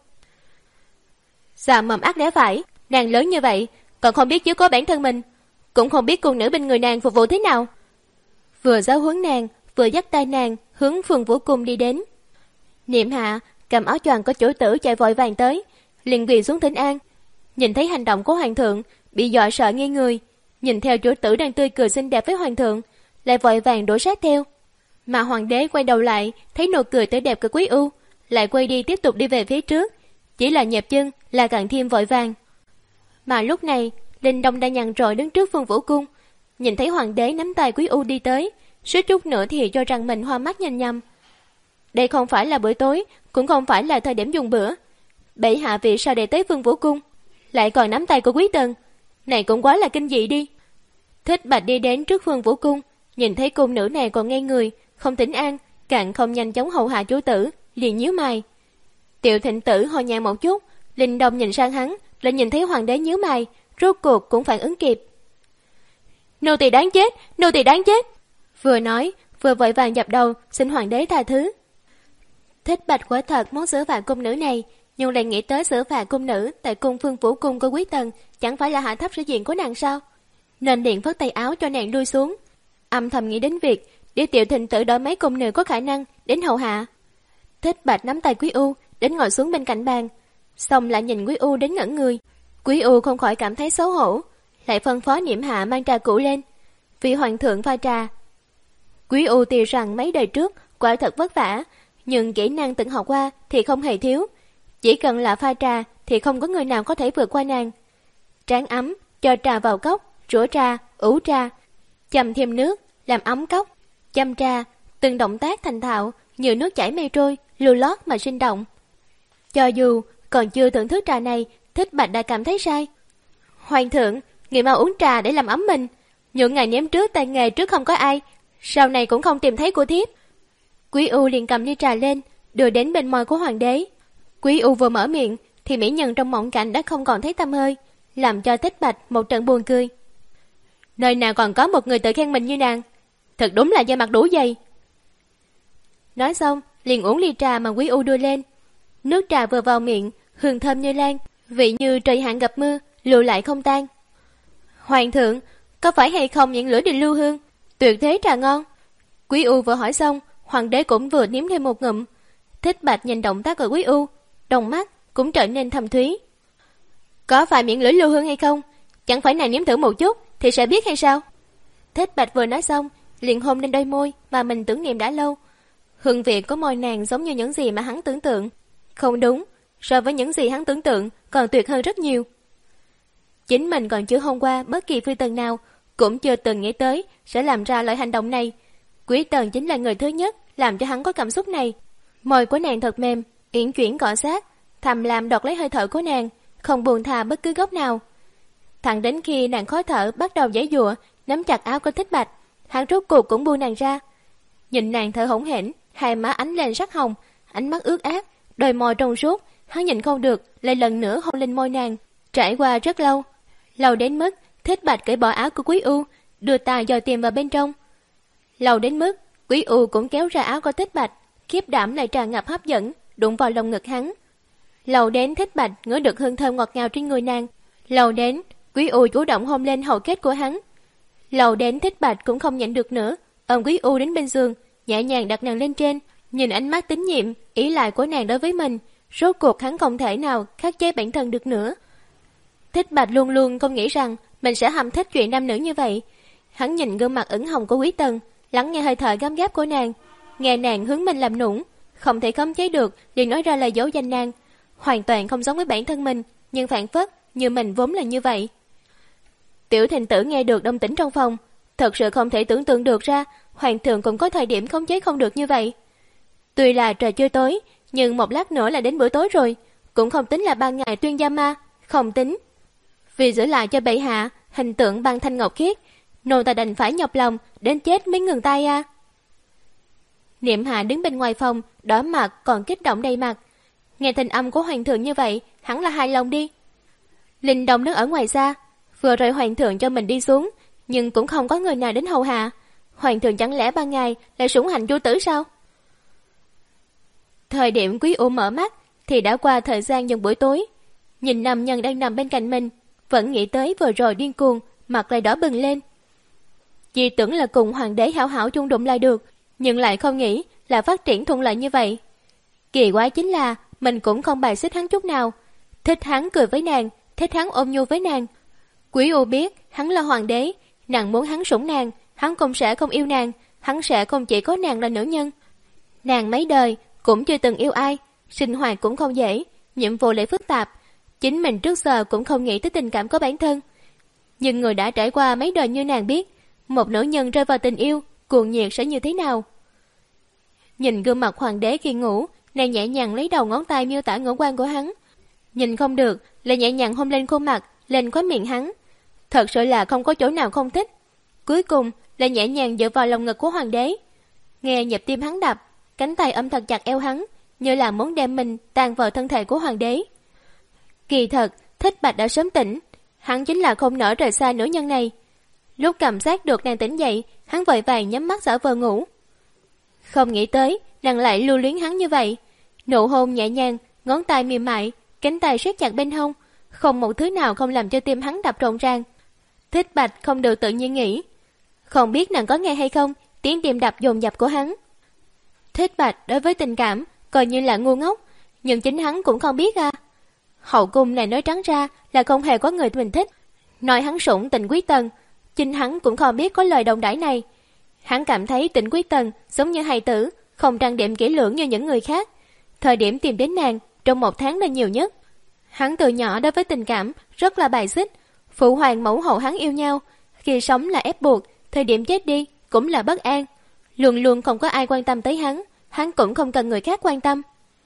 Dạ mầm ác lẽ phải, nàng lớn như vậy, còn không biết chiếu cố bản thân mình, cũng không biết cung nữ bên người nàng phục vụ thế nào. Vừa giáo huấn nàng, vừa dắt tay nàng hướng Phương Vũ Cung đi đến. Niệm Hạ cầm áo choàng của chủ tử chạy vội vàng tới, liền quỳ xuống thỉnh an. Nhìn thấy hành động của hoàng thượng, bị dọa sợ ngây người, nhìn theo chủ tử đang tươi cười xinh đẹp với hoàng thượng, lại vội vàng đổ sát theo. Mà hoàng đế quay đầu lại, thấy nụ cười tươi đẹp của Quý U, lại quay đi tiếp tục đi về phía trước, chỉ là nhịp chân là càng thêm vội vàng. Mà lúc này Linh Đông đang nhàn rỗi đứng trước Phương Vũ Cung, nhìn thấy hoàng đế nắm tay Quý U đi tới, suýt chút nữa thì cho rằng mình hoa mắt nhìn nhầm. Đây không phải là bữa tối, cũng không phải là thời điểm dùng bữa. Bệ hạ vì sao để tới Phương Vũ Cung, lại còn nắm tay của Quý Tần, này cũng quá là kinh dị đi. Thích Bạch đi đến trước Phương Vũ Cung, nhìn thấy cung nữ này còn ngây người, không tỉnh an, càng không nhanh chóng hầu hạ chủ tử, liền nhíu mày. Tiểu Thịnh Tử ho nhẹ một chút, Linh Đông nhìn sang hắn, lại nhìn thấy hoàng đế nhíu mày, rốt cuộc cũng phản ứng kịp. Nô tỳ đáng chết, nô tỳ đáng chết. Vừa nói, vừa vội vàng dập đầu xin hoàng đế tha thứ. Thích Bạch quả thật muốn xử phạt cung nữ này, nhưng lại nghĩ tới xử phạt cung nữ tại cung Phương Vũ Cung của Quý Tần chẳng phải là hạ thấp sĩ diện của nàng sao, nên liền phất tay áo cho nàng lui xuống, âm thầm nghĩ đến việc để Tiểu Thịnh Tử đổi mấy cung nữ có khả năng đến hầu hạ. Thích Bạch nắm tay Quý U đến ngồi xuống bên cạnh bàn, xong lại nhìn Quý U đến ngẩn người. Quý U không khỏi cảm thấy xấu hổ, lại phân phó Niệm Hạ mang trà cũ lên, vì hoàng thượng pha trà. Quý U tuy rằng mấy đời trước quả thật vất vả, nhưng kỹ năng từng học qua thì không hề thiếu, chỉ cần là pha trà thì không có người nào có thể vượt qua nàng. Tráng ấm, cho trà vào cốc, rửa trà, ủ trà, châm thêm nước, làm ấm cốc, châm trà, từng động tác thành thạo như nước chảy mây trôi, lưu lót mà sinh động. Cho dù còn chưa thưởng thức trà này, Thích Bạch đã cảm thấy sai. Hoàng thượng, người mau uống trà để làm ấm mình, những ngày nếm trước tay nghề trước không có ai, sau này cũng không tìm thấy của thiếp. Quý U liền cầm ly trà lên, đưa đến bên môi của hoàng đế. Quý U vừa mở miệng thì mỹ nhân trong mộng cảnh đã không còn thấy tăm hơi, làm cho Thích Bạch một trận buồn cười. Nơi nào còn có một người tự khen mình như nàng, thật đúng là da mặt đủ dày. Nói xong liền uống ly trà mà Quý U đưa lên. Nước trà vừa vào miệng, hương thơm như lan, vị như trời hạn gặp mưa, lưu lại không tan. Hoàng thượng, có phải hay không những lửa đình lưu hương, tuyệt thế trà ngon? Quý U vừa hỏi xong, hoàng đế cũng vừa nếm thêm một ngụm. Thích Bạch nhìn động tác của Quý U, đồng mắt cũng trở nên thâm thúy. Có phải miệng lưỡi lưu hương hay không? Chẳng phải nàng nếm thử một chút thì sẽ biết hay sao? Thích Bạch vừa nói xong, liền hôn lên đôi môi mà mình tưởng niệm đã lâu. Hương vị của môi nàng giống như những gì mà hắn tưởng tượng. Không đúng, so với những gì hắn tưởng tượng còn tuyệt hơn rất nhiều. Chính mình còn chưa hôn qua bất kỳ phi tần nào, cũng chưa từng nghĩ tới sẽ làm ra loại hành động này. Quý Tần chính là người thứ nhất làm cho hắn có cảm xúc này. Môi của nàng thật mềm, uyển chuyển cọ sát, thầm làm đoạt lấy hơi thở của nàng, không buông tha bất cứ góc nào. Thẳng đến khi nàng khó thở bắt đầu giãy giụa, nắm chặt áo của Thích Bạch, hắn rốt cuộc cũng buông nàng ra. Nhìn nàng thở hổn hển, hai má ánh lên sắc hồng, ánh mắt ướt át, đôi môi trong suốt, hắn nhìn không được, lại lần nữa hôn lên môi nàng. Trải qua rất lâu, lâu đến mức Thích Bạch cởi bỏ áo của Quý U, đưa tay dò tìm vào bên trong. Lâu đến mức Quý U cũng kéo ra áo của Thích Bạch, khiếp đảm lại tràn ngập hấp dẫn, đụng vào lồng ngực hắn. Lâu đến Thích Bạch ngửi được hương thơm ngọt ngào trên người nàng. Lâu đến Quý U chủ động hôn lên hậu kết của hắn. Lâu đến Thích Bạch cũng không nhịn được nữa, ôm Quý U đến bên giường, nhẹ nhàng đặt nàng lên trên, nhìn ánh mắt tín nhiệm, ý lại của nàng đối với mình, rốt cuộc hắn không thể nào khắc chế bản thân được nữa. Thích Bạch luôn luôn không nghĩ rằng mình sẽ hâm thích chuyện nam nữ như vậy. Hắn nhìn gương mặt ửng hồng của Quý Tần, lắng nghe hơi thở gấp gáp của nàng, nghe nàng hướng mình làm nũng, không thể khống chế được liền nói ra lời dỗ dành nàng, hoàn toàn không giống với bản thân mình, nhưng phản phất như mình vốn là như vậy. Tiểu Thành Tử nghe được động tĩnh trong phòng, thật sự không thể tưởng tượng được ra hoàng thượng cũng có thời điểm khống chế không được như vậy. Tuy là trời chưa tối, nhưng một lát nữa là đến bữa tối rồi, cũng không tính là ban ngày tuyên gia ma, không tính. Vì giữ lại cho bệ hạ hình tượng băng thanh ngọc khiết, nô ta đành phải nhọc lòng đến chết mới ngừng tay à. Niệm Hạ đứng bên ngoài phòng, đỏ mặt còn kích động đầy mặt. Nghe thanh âm của hoàng thượng như vậy, hẳn là hài lòng đi. Linh Đông đứng ở ngoài xa, vừa rồi hoàng thượng cho mình đi xuống, nhưng cũng không có người nào đến hầu hạ. Hoàng thượng chẳng lẽ ban ngày lại sủng hạnh chu tử sao? Thời điểm Quý U mở mắt thì đã qua thời gian gần buổi tối. Nhìn nam nhân đang nằm bên cạnh mình, vẫn nghĩ tới vừa rồi điên cuồng, mặt lại đỏ bừng lên. Chỉ tưởng là cùng hoàng đế hảo hảo chung đụng lại được, nhưng lại không nghĩ là phát triển thuận lợi như vậy. Kỳ quái chính là mình cũng không bài xích hắn chút nào, thích hắn cười với nàng, thích hắn ôm nhu với nàng. Quý U biết hắn là hoàng đế, nàng muốn hắn sủng nàng, hắn cũng sẽ không yêu nàng, hắn sẽ không chỉ có nàng là nữ nhân. Nàng mấy đời cũng chưa từng yêu ai, sinh hoạt cũng không dễ, nhiệm vụ lại phức tạp, chính mình trước giờ cũng không nghĩ tới tình cảm của bản thân. Nhưng người đã trải qua mấy đời như nàng biết, một nữ nhân rơi vào tình yêu cuồng nhiệt sẽ như thế nào. Nhìn gương mặt hoàng đế khi ngủ, nàng nhẹ nhàng lấy đầu ngón tay miêu tả ngũ quan của hắn, nhìn không được lại nhẹ nhàng hôn lên khuôn mặt, lên khóe miệng hắn. Thật sự là không có chỗ nào không thích. Cuối cùng lại nhẹ nhàng dựa vào lòng ngực của hoàng đế, nghe nhịp tim hắn đập, cánh tay ôm thật chặt eo hắn, như là muốn đem mình tan vào thân thể của hoàng đế. Kỳ thật Thích Bạch đã sớm tỉnh, hắn chính là không nỡ rời xa nữ nhân này. Lúc cảm giác được nàng tỉnh dậy, hắn vội vàng nhắm mắt giả vờ ngủ. Không nghĩ tới nàng lại lưu luyến hắn như vậy. Nụ hôn nhẹ nhàng, ngón tay mềm mại, cánh tay siết chặt bên hông, không một thứ nào không làm cho tim hắn đập rộn ràng. Thích Bạch không được tự nhiên nghĩ, không biết nàng có nghe hay không tiếng tim đập dồn dập của hắn. Thích Bạch đối với tình cảm coi như là ngu ngốc, nhưng chính hắn cũng không biết à. Hậu cung này nói trắng ra là không hề có người mình thích, nói hắn sủng Tịnh Quý Tần, chính hắn cũng không biết có lời đồng đãi này. Hắn cảm thấy Tịnh Quý Tần giống như hài tử, không trang điểm kỹ lưỡng như những người khác. Thời điểm tìm đến nàng trong một tháng là nhiều nhất. Hắn từ nhỏ đối với tình cảm rất là bài xích, phụ hoàng mẫu hậu hắn yêu nhau, khi sống là ép buộc, thời điểm chết đi cũng là bất an, luôn luôn không có ai quan tâm tới hắn, hắn cũng không cần người khác quan tâm.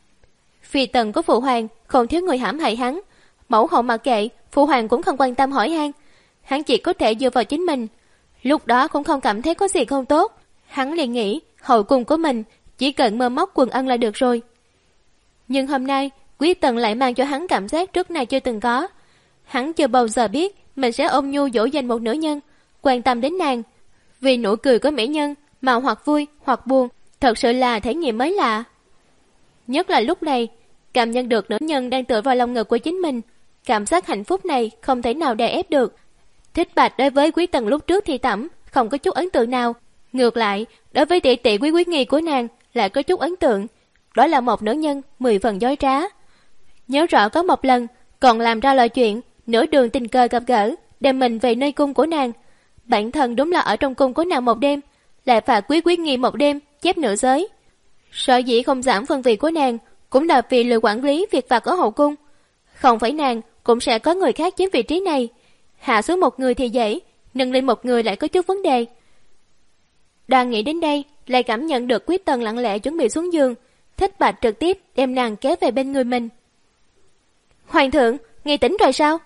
Phi tần của phụ hoàng không thiếu người hãm hại hắn, mẫu hậu mặc kệ, phụ hoàng cũng không quan tâm hỏi han, hắn chỉ có thể dựa vào chính mình. Lúc đó cũng không cảm thấy có gì không tốt, hắn liền nghĩ hậu cung của mình chỉ cần mơ móc quần ân là được rồi. Nhưng hôm nay Quý Tần lại mang cho hắn cảm giác trước nay chưa từng có. Hắn chưa bao giờ biết mình sẽ ôm nhu dỗ dành một nữ nhân, quan tâm đến nàng. Vì nụ cười của mỹ nhân mà hoặc vui hoặc buồn, thật sự là thể nghiệm mới lạ. Nhất là lúc này, cảm nhận được nữ nhân đang tựa vào lòng ngực của chính mình, cảm giác hạnh phúc này không thể nào đè ép được. Thích Bạch đối với Quý Tần lúc trước thì thẳm, không có chút ấn tượng nào. Ngược lại, đối với tỷ tỷ Quý Quý Nghi của nàng lại có chút ấn tượng. Đó là một nữ nhân mười phần dối trá. Nhớ rõ có một lần, còn làm ra loại chuyện nửa đường tình cờ gặp gỡ, đem mình về nơi cung của nàng. Bản thân đúng là ở trong cung của nàng một đêm, lại phạt Quý Quý Nghi một đêm, chép nửa giới. Sở dĩ không giảm phân vị của nàng, cũng là vì lười quản lý việc vặt ở hậu cung. Không phải nàng, cũng sẽ có người khác chiếm vị trí này. Hạ xuống một người thì dễ, nâng lên một người lại có chút vấn đề. Đang nghĩ đến đây, lại cảm nhận được Quý Tần lặng lẽ chuẩn bị xuống giường. Thích Bạch trực tiếp đem nàng kéo về bên người mình. Hoàng thượng, ngài tỉnh rồi sao?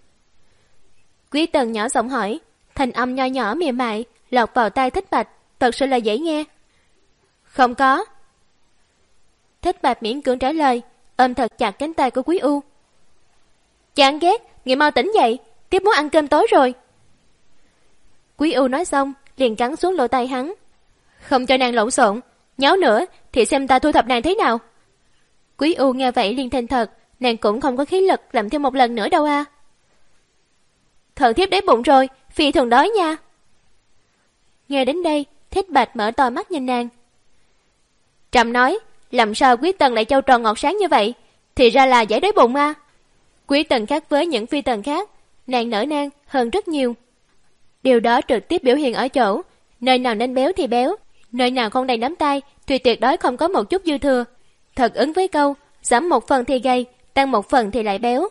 Quý Tần nhỏ giọng hỏi, thanh âm nho nhỏ mềm mại lọt vào tai Thích Bạch, thật sự là dễ nghe. Không có. Thích Bạch miễn cưỡng trả lời, ôm thật chặt cánh tay của Quý U. Chán ghét, ngươi mau tỉnh dậy, tiếp muốn ăn cơm tối rồi. Quý U nói xong, liền cắn xuống lỗ tai hắn. Không cho nàng lộn xộn, nháo nữa thì xem ta thu thập nàng thế nào. Quý U nghe vậy liền thành thật, nàng cũng không có khí lực làm thêm một lần nữa đâu à. Thần thiếp đói bụng rồi, phi thường đói nha. Nghe đến đây, Thích Bạch mở to mắt nhìn nàng. Trầm nói, làm sao Quý Tần lại trâu tròn ngọt sáng như vậy? Thì ra là giải đói bụng à. Quý Tần khác với những phi tần khác, nàng nở nang hơn rất nhiều. Điều đó trực tiếp biểu hiện ở chỗ, nơi nào nên béo thì béo, nơi nào không đầy nắm tay thì tuyệt đối không có một chút dư thừa. Thật ứng với câu, giảm một phần thì gầy, tăng một phần thì lại béo.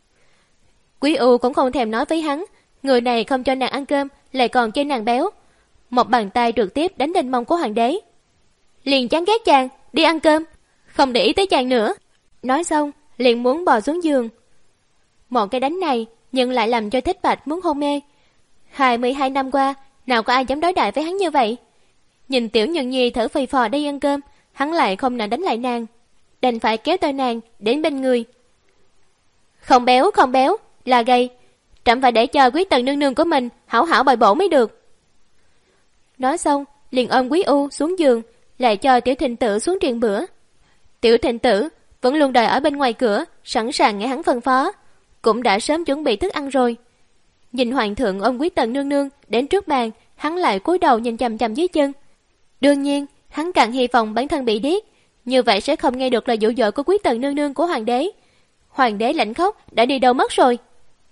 Quý U cũng không thèm nói với hắn, người này không cho nàng ăn cơm, lại còn chê nàng béo. Một bàn tay trực tiếp đánh lên mông của hoàng đế. Liền chán ghét chàng, đi ăn cơm, không để ý tới chàng nữa. Nói xong, liền muốn bò xuống giường. Một cái đánh này, nhưng lại làm cho Thích Bạch muốn hôn mê. Hai mươi hai năm qua, nào có ai dám đối đại với hắn như vậy? Nhìn Tiểu Nhân Nhi thở phì phò đi ăn cơm, hắn lại không nỡ đánh lại nàng, đành phải kéo tay nàng đến bên người. Không béo, không béo, là gầy. Trẫm phải để cho Quý Tần nương nương của mình hảo hảo bồi bổ mới được. Nói xong, liền ôm Quý U xuống giường, lại cho Tiểu Thịnh Tử xuống truyền bữa. Tiểu Thịnh Tử vẫn luôn đợi ở bên ngoài cửa, sẵn sàng nghe hắn phân phó, cũng đã sớm chuẩn bị thức ăn rồi. Nhìn hoàng thượng ôm Quý Tần nương nương đến trước bàn, hắn lại cúi đầu nhìn chằm chằm dưới chân. Đương nhiên, hắn càng hy vọng bản thân bị điếc, như vậy sẽ không nghe được lời dụ dỗ của Quý Tần nương nương của hoàng đế. Hoàng đế lạnh khóc đã đi đâu mất rồi?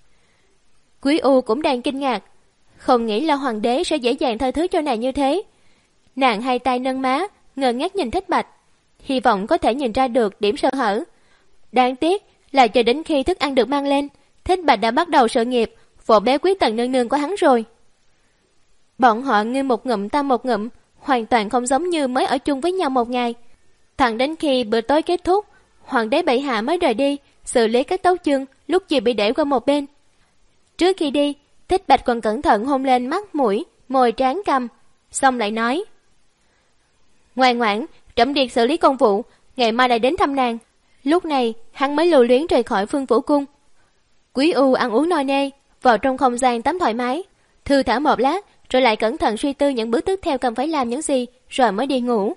Quý U cũng đang kinh ngạc, không nghĩ là hoàng đế sẽ dễ dàng tha thứ cho nàng như thế. Nàng hai tay nâng má, ngơ ngác nhìn Thích Bạch, hy vọng có thể nhìn ra được điểm sơ hở. Đáng tiếc là chờ đến khi thức ăn được mang lên, Thích Bạch đã bắt đầu sự nghiệp vỗ bé Quý Tần nương nương của hắn rồi. Bọn họ ngươi một ngụm ta một ngụm, hoàn toàn không giống như mới ở chung với nhau một ngày. Thẳng đến khi bữa tối kết thúc, hoàng đế bệ hạ mới rời đi, xử lý các tấu chương lúc gì bị để qua một bên. Trước khi đi, Thích Bạch còn cẩn thận hôn lên mắt, mũi, môi, trán, cằm, xong lại nói: ngoan ngoãn, trẫm đi xử lý công vụ, ngày mai lại đến thăm nàng. Lúc này hắn mới lưu luyến rời khỏi Phương Vũ cung. Quý U ăn uống no nê, vào trong không gian tắm thoải mái, thư thả một lát, rồi lại cẩn thận suy tư những bước tiếp theo cần phải làm những gì, rồi mới đi ngủ.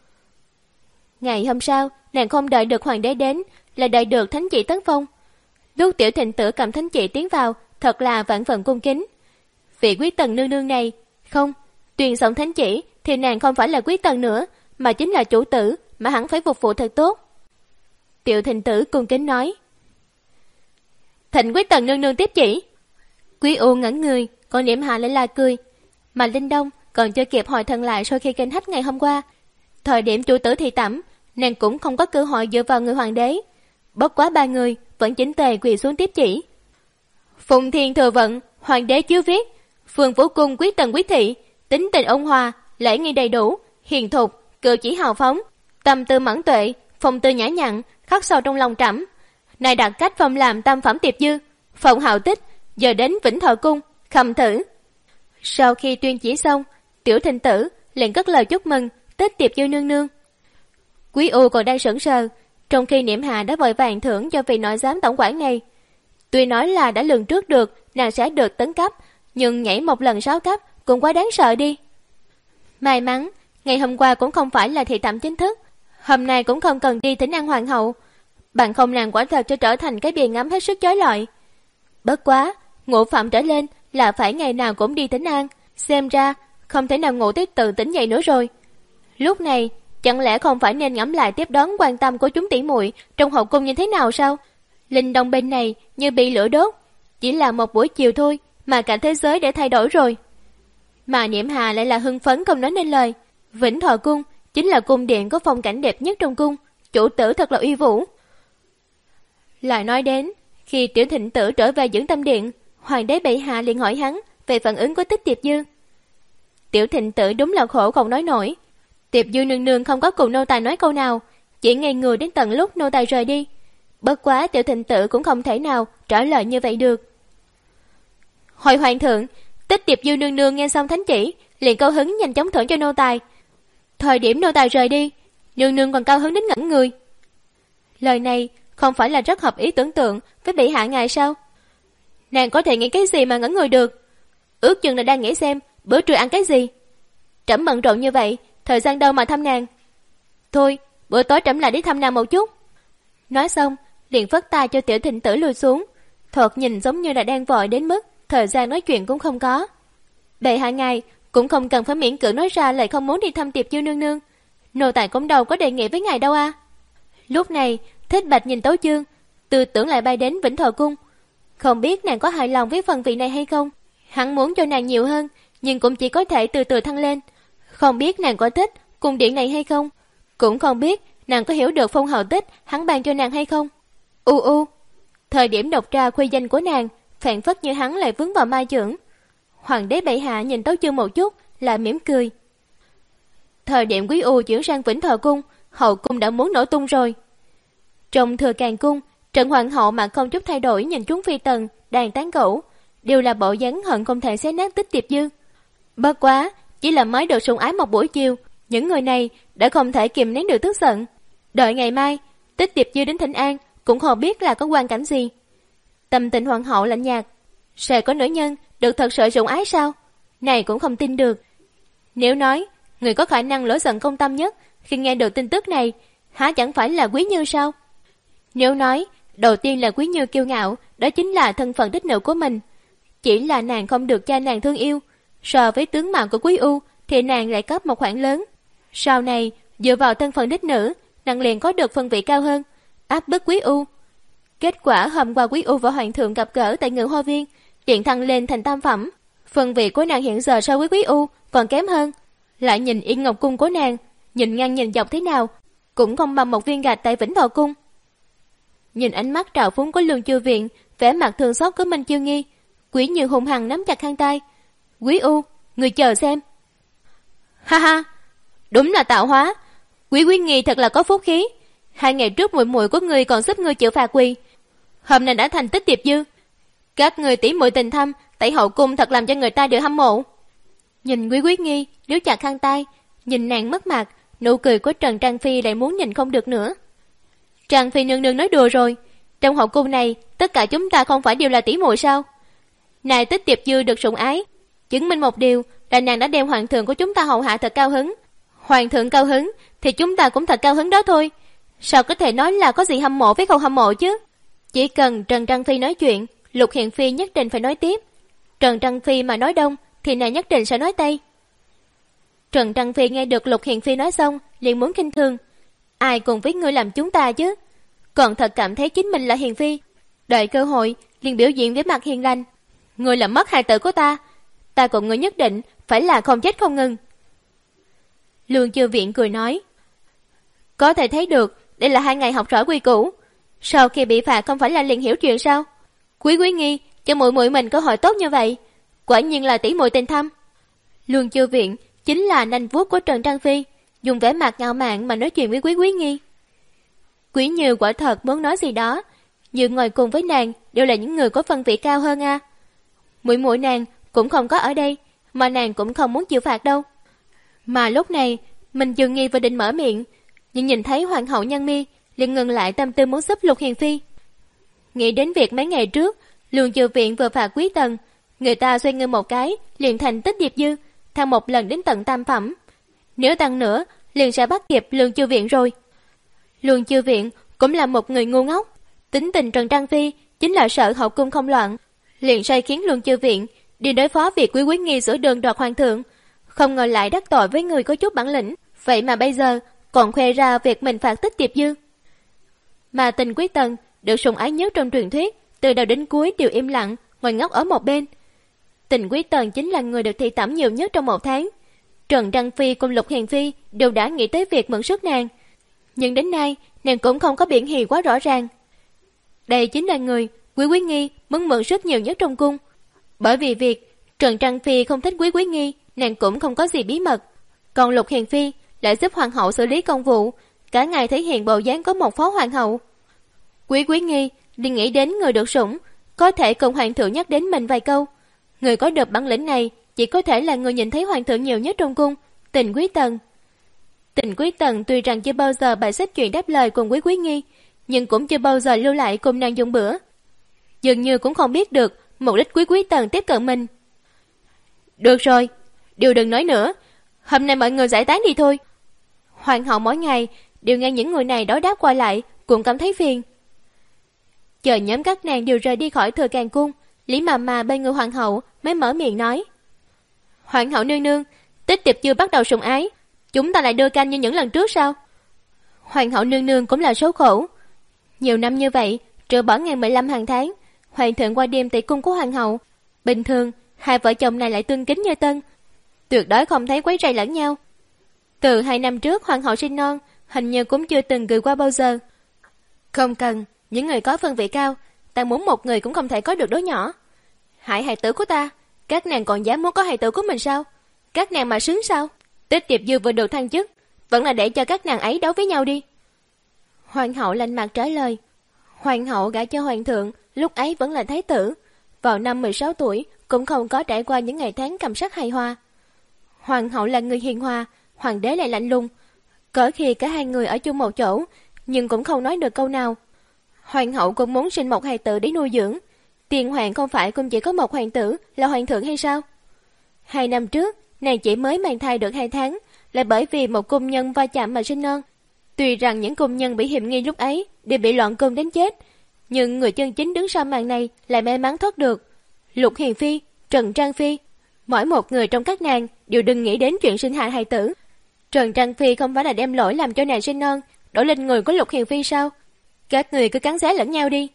Ngày hôm sau, nàng không đợi được hoàng đế đến, là đợi được thánh chỉ tấn phong. Lúc Tiểu Thịnh Tử cầm thánh chỉ tiến vào, thật là vạn phần cung kính. Vị Quý Tần nương nương này, không, truyền xong thánh chỉ thì nàng không phải là Quý Tần nữa, mà chính là chủ tử, mà hẳn phải phục vụ thật tốt. Tiểu Thịnh Tử cung kính nói: Thịnh Quý Tần nương nương tiếp chỉ. Quý U ngẩn người, còn niệm hạ lại là cười. Mà Linh Đông còn chưa kịp hồi thần lại sau khi kinh hách ngày hôm qua. Thời điểm chủ tử thị tẩm, nàng cũng không có cơ hội dựa vào người hoàng đế. Bất quá ba người vẫn chỉnh tề quỳ xuống tiếp chỉ. Phụng Thiên Thừa Vận, hoàng đế chiếu viết: Phương Vũ cung Quý Tần Quý thị, tính tình ôn hòa, lễ nghi đầy đủ, hiền thục, cử chỉ hào phóng, tâm tư mẫn tuệ, phong tư nhã nhặn, khắc sâu trong lòng trẫm. Này đặt cách phong làm tam phẩm tiệp dư, phụng hào tích, giờ đến Vĩnh Thọ cung khâm thử. Sau khi tuyên chỉ xong, Tiểu Thịnh Tử liền cất lời chúc mừng tích tiệp dư nương nương. Quý U còn đang sững sờ, trong khi Niệm Hà đã vội vàng thưởng cho vị nội giám tổng quản này. Tuy nói là đã lường trước được nàng sẽ được tấn cấp, nhưng nhảy một lần sáu cấp cũng quá đáng sợ đi. May mắn, ngày hôm qua cũng không phải là thị tẩm chính thức, hôm nay cũng không cần đi thỉnh an hoàng hậu, bằng không nàng quả thật cho trở thành cái bìa ngắm hết sức chói lọi. Bất quá, ngũ phẩm trở lên là phải ngày nào cũng đi thỉnh an, xem ra không thể nào ngủ tới tự tỉnh dậy nữa rồi. Lúc này, chẳng lẽ không phải nên ngẫm lại tiếp đón quan tâm của chúng tỷ muội trong hậu cung như thế nào sao? Linh Đông bên này như bị lửa đốt, chỉ là một buổi chiều thôi mà cả thế giới đã thay đổi rồi. Mà Niệm Hà lại là hưng phấn không nói nên lời. Vĩnh Thọ cung chính là cung điện có phong cảnh đẹp nhất trong cung, chủ tử thật là uy vũ. Lại nói đến, khi Tiểu Thịnh Tử trở về dưỡng tâm điện, hoàng đế bệ hạ liền hỏi hắn về phản ứng của Tích Tiệp Dư. Tiểu Thịnh Tử đúng là khổ không nói nổi. Tiệp Dư nương nương không có cùng nô tài nói câu nào, chỉ ngây người đến tận lúc nô tài rời đi. Bất quá Tiểu Thịnh Tử cũng không thể nào trả lời như vậy được. Hồi hoàng thượng, Tích Tiệp Dư nương nương nghe xong thánh chỉ, liền cao hứng nhanh chóng thưởng cho nô tài. Thời điểm nô tài rời đi, nương nương còn cao hứng đến ngẩn người. Lời này không phải là rất hợp ý tưởng tượng với bệ hạ ngài sao? Nàng có thể nghĩ cái gì mà ngẩn người được? Ước chừng là đang nghĩ xem bữa trưa ăn cái gì. Trẫm bận rộn như vậy, thời gian đâu mà thăm nàng. Thôi, bữa tối trẫm lại đi thăm nàng một chút. Nói xong, liền phất tay cho Tiểu Thịnh Tử lùi xuống. Thoạt nhìn giống như là đang vội đến mức thời gian nói chuyện cũng không có. Bệ hạ ngài cũng không cần phải miễn cưỡng nói ra lời không muốn đi thăm Tiệp Dư nương nương. Nô tài cũng đâu có đề nghị với ngài đâu à. Lúc này, Thích Bạch nhìn Tấu Chương, tư tưởng lại bay đến Vĩnh Thọ cung. Không biết nàng có hài lòng với phần vị này hay không. Hắn muốn cho nàng nhiều hơn, nhưng cũng chỉ có thể từ từ thăng lên. Không biết nàng có thích cung điện này hay không. Cũng không biết nàng có hiểu được phong hậu tích hắn ban cho nàng hay không. U u, thời điểm đọc ra khuê danh của nàng, phản phất như hắn lại vướng vào mai chưởng. Hoàng đế bệ hạ nhìn Tấu Chương một chút, lại mỉm cười. Thời điểm Quý U chuyển sang Vĩnh Thọ cung, hậu cung đã muốn nổ tung rồi. Trong Thừa Càng cung, Trần Hoàng hậu mà không chút thay đổi nhìn chúng phi tần đang tán gẫu, đều là bộ dáng hận không thể xé nát Tích Tiệp Dư. Bất quá, chỉ là mới được sủng ái một buổi chiều, những người này đã không thể kìm nén được tức giận. Đợi ngày mai, Tích Tiệp Dư đến thỉnh an cũng không biết là có quan cảnh gì. Tâm tình hoàng hậu lạnh nhạt, sẽ có nữ nhân được thật sự sủng ái sao? Này cũng không tin được. Nếu nói người có khả năng lỗi giận công tâm nhất khi nghe được tin tức này, há chẳng phải là Quý Như sao? Nếu nói đầu tiên là Quý Như kiêu ngạo, đó chính là thân phận đích nữ của mình. Chỉ là nàng không được cha nàng thương yêu, so với tướng mạo của Quý U thì nàng lại cấp một khoản lớn. Sau này dựa vào thân phận đích nữ, nàng liền có được phân vị cao hơn, áp bức Quý U. Kết quả hôm qua Quý U và hoàng thượng gặp gỡ tại Ngự Hoa Viên, điện thăng lên thành tam phẩm. Phân vị của nàng hiện giờ so với Quý U còn kém hơn. Lại nhìn Yên Ngọc cung của nàng, nhìn ngang nhìn dọc thế nào cũng không bằng một viên gạch tại Vĩnh Thọ cung. Nhìn ánh mắt trào phúng của Lương Chiêu Viện, vẻ mặt thương xót của Minh Chiêu Nghi, Quý Như hùng hằng nắm chặt khăn tay. Quý U, người chờ xem. Ha ha, đúng là tạo hóa. Quý Quý Nghi thật là có phúc khí. Hai ngày trước muội muội của người còn giúp ngươi chịu phạt quỳ, hôm nay đã thành Tích Tiệp Dư. Các người tỷ muội tình thâm tại hậu cung thật làm cho người ta đều hâm mộ. Nhìn Quý Quý Nghi níu chặt khăn tay, nhìn nàng mất mặt, nụ cười của Trần Trang Phi lại muốn nhìn không được nữa. Trang Phi nương nương nói đùa rồi, trong hậu cung này tất cả chúng ta không phải đều là tỷ muội sao? Này Tích Tiệp Dư được sủng ái, chứng minh một điều là nàng đã đem hoàng thượng của chúng ta hầu hạ thật cao hứng. Hoàng thượng cao hứng thì chúng ta cũng thật cao hứng đó thôi. Sao có thể nói là có gì hâm mộ với không hâm mộ chứ? Chỉ cần Trần Trang Phi nói chuyện, Lục Hiền Phi nhất định phải nói tiếp. Trần Trang Phi mà nói đông thì nàng nhất định sẽ nói tây. Trần Trang Phi nghe được Lục Hiền Phi nói xong liền muốn khinh thường. Ai cùng với ngươi làm chúng ta chứ? Còn thật cảm thấy chính mình là Hiền Phi, đợi cơ hội liền biểu diễn với mặt hiền lành. Ngươi làm mất hài tử của ta, ta cùng ngươi nhất định phải là không chết không ngừng. Lương Chiêu Viện cười nói, có thể thấy được đây là hai ngày học rõ quy củ, sau khi bị phạt không phải là liền hiểu chuyện sao? Quý Quý Nghi cho muội muội mình cơ hội tốt như vậy, quả nhiên là tỷ muội tình thâm. Lương Chiêu Viện chính là nanh vuốt của Trần Trang Phi, dùng vẻ mặt ngạo mạn mà nói chuyện với Quý Quý Nghi. Quý Như quả thật muốn nói gì đó, nhưng ngồi cùng với nàng đều là những người có phân vị cao hơn a. À. Muội muội nàng cũng không có ở đây, mà nàng cũng không muốn chịu phạt đâu. Mà lúc này, mình dường nghi vừa định mở miệng, nhưng nhìn thấy hoàng hậu Nhân Mi liền ngừng lại tâm tư muốn giúp Lục Hiền Phi. Nghĩ đến việc mấy ngày trước Lương Chiêu Viện vừa phạt Quý Tần, người ta xoay người một cái liền thành Tích Diệp Dư, thăng một lần đến tận tam phẩm. Nếu tăng nữa liền sẽ bắt kịp Lương Chiêu Viện rồi. Lương Chiêu Viện cũng là một người ngu ngốc, tính tình Trần Trang Phi chính là sợ hậu cung không loạn, liền sai khiến Lương Chiêu Viện đi đối phó việc Quý Quý Nghi sửa đường đoạt hoàng thượng, không ngờ lại đắc tội với người có chút bản lĩnh, vậy mà bây giờ còn khoe ra việc mình phạt Tích Diệp Dư. Mà Tình Quý Tần được sủng ái nhất trong truyền thuyết, từ đầu đến cuối đều im lặng ngồi ngốc ở một bên. Tình Quý Tần chính là người được thị tẩm nhiều nhất trong một tháng. Trần Trang Phi cùng Lục Hiền Phi đều đã nghĩ tới việc mượn sức nàng, nhưng đến nay nàng cũng không có biện hì quá rõ ràng. Đây chính là người Quý Quý Nghi muốn mượn sức nhiều nhất trong cung. Bởi vì việc Trần Trang Phi không thích Quý Quý Nghi, nàng cũng không có gì bí mật. Còn Lục Hiền Phi lại giúp hoàng hậu xử lý công vụ, cả ngày thể hiện bộ dáng có một phó hoàng hậu. Quý Quý Nghi đi nghĩ đến người được sủng, có thể cùng hoàng thượng nhắc đến mình vài câu. Người có được bản lĩnh này chỉ có thể là người nhìn thấy hoàng thượng nhiều nhất trong cung, Tình Quý Tần. Tình Quý Tần tuy rằng chưa bao giờ bày xếp chuyện đáp lời cùng Quý Quý Nghi, nhưng cũng chưa bao giờ lưu lại cùng nàng dùng bữa. Dường như cũng không biết được mục đích Quý Quý Tần tiếp cận mình. Được rồi, điều đừng nói nữa, hôm nay mọi người giải tán đi thôi. Hoàng hậu mỗi ngày đều nghe những người này đối đáp qua lại, cũng cảm thấy phiền. Chờ nhóm các nàng đều rời đi khỏi Thừa Càng cung, Lý Mà Mà bên người hoàng hậu mới mở miệng nói: Hoàng hậu nương nương, Tích Diệp Dư bắt đầu sủng ái, chúng ta lại đưa canh như những lần trước sao? Hoàng hậu nương nương cũng là số khổ. Nhiều năm như vậy, trừ bỏ ngày mười lăm hàng tháng, hoàng thượng qua đêm tại cung của hoàng hậu, bình thường hai vợ chồng này lại tương kính như tân, tuyệt đối không thấy quấy rầy lẫn nhau. Từ hai năm trước hoàng hậu sinh non, hình như cũng chưa từng gửi qua bao giờ. Không cần, những người có phân vị cao, ta muốn một người cũng không thể có được đứa nhỏ. Hại hài tử của ta, các nàng còn dám muốn có hài tử của mình sao? Các nàng mà xứng sao? Tích Diệp Dư vừa được thăng chức, vẫn là để cho các nàng ấy đấu với nhau đi. Hoàng hậu lạnh mặt trả lời. Hoàng hậu gả cho hoàng thượng, lúc ấy vẫn là thái tử, vào năm mười sáu tuổi cũng không có trải qua những ngày tháng cầm sắc hài hòa. Hoàng hậu là người hiền hòa, hoàng đế lại lạnh lùng, cỡ khi cả hai người ở chung một chỗ, nhưng cũng không nói được câu nào. Hoàng hậu cũng muốn sinh một hài tử để nuôi dưỡng. Tiền hoàng không phải cũng chỉ có một hoàng tử là hoàng thượng hay sao? Hai năm trước, nàng chỉ mới mang thai được hai tháng, là bởi vì một cung nhân va chạm mà sinh non. Tuy rằng những cung nhân bị hiểm nghi lúc ấy đều bị loạn cung đến chết, nhưng người chân chính đứng sau màn này lại may mắn thoát được. Lục Hiền Phi, Trần Trang Phi, mỗi một người trong các nàng đều đừng nghĩ đến chuyện sinh hạ hài tử. Trần Trang Phi không phải là đem lỗi làm cho nàng sinh non đổ lên người của Lục Hiền Phi sao? Các người cứ cắn xé lẫn nhau đi.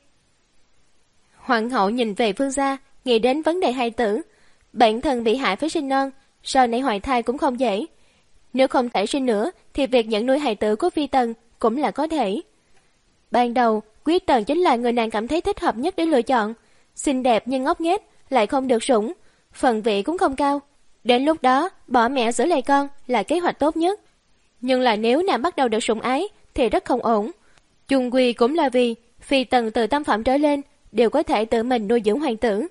Hoàng hậu nhìn về phương xa, nghĩ đến vấn đề hài tử. Bản thân bị hại phải sinh non, sau này hoài thai cũng không dễ. Nếu không thể sinh nữa, thì việc nhận nuôi hài tử của Phi Tần cũng là có thể. Ban đầu, Quý Tần chính là người nàng cảm thấy thích hợp nhất để lựa chọn. Xinh đẹp nhưng ngốc nghếch, lại không được sủng, phần vị cũng không cao. Đến lúc đó, bỏ mẹ giữ lại con là kế hoạch tốt nhất. Nhưng là nếu nàng bắt đầu được sủng ái, thì rất không ổn. Chung quy cũng là vì Phi Tần từ tam phẩm trở lên đều có thể tự mình nuôi dưỡng hoàng tử.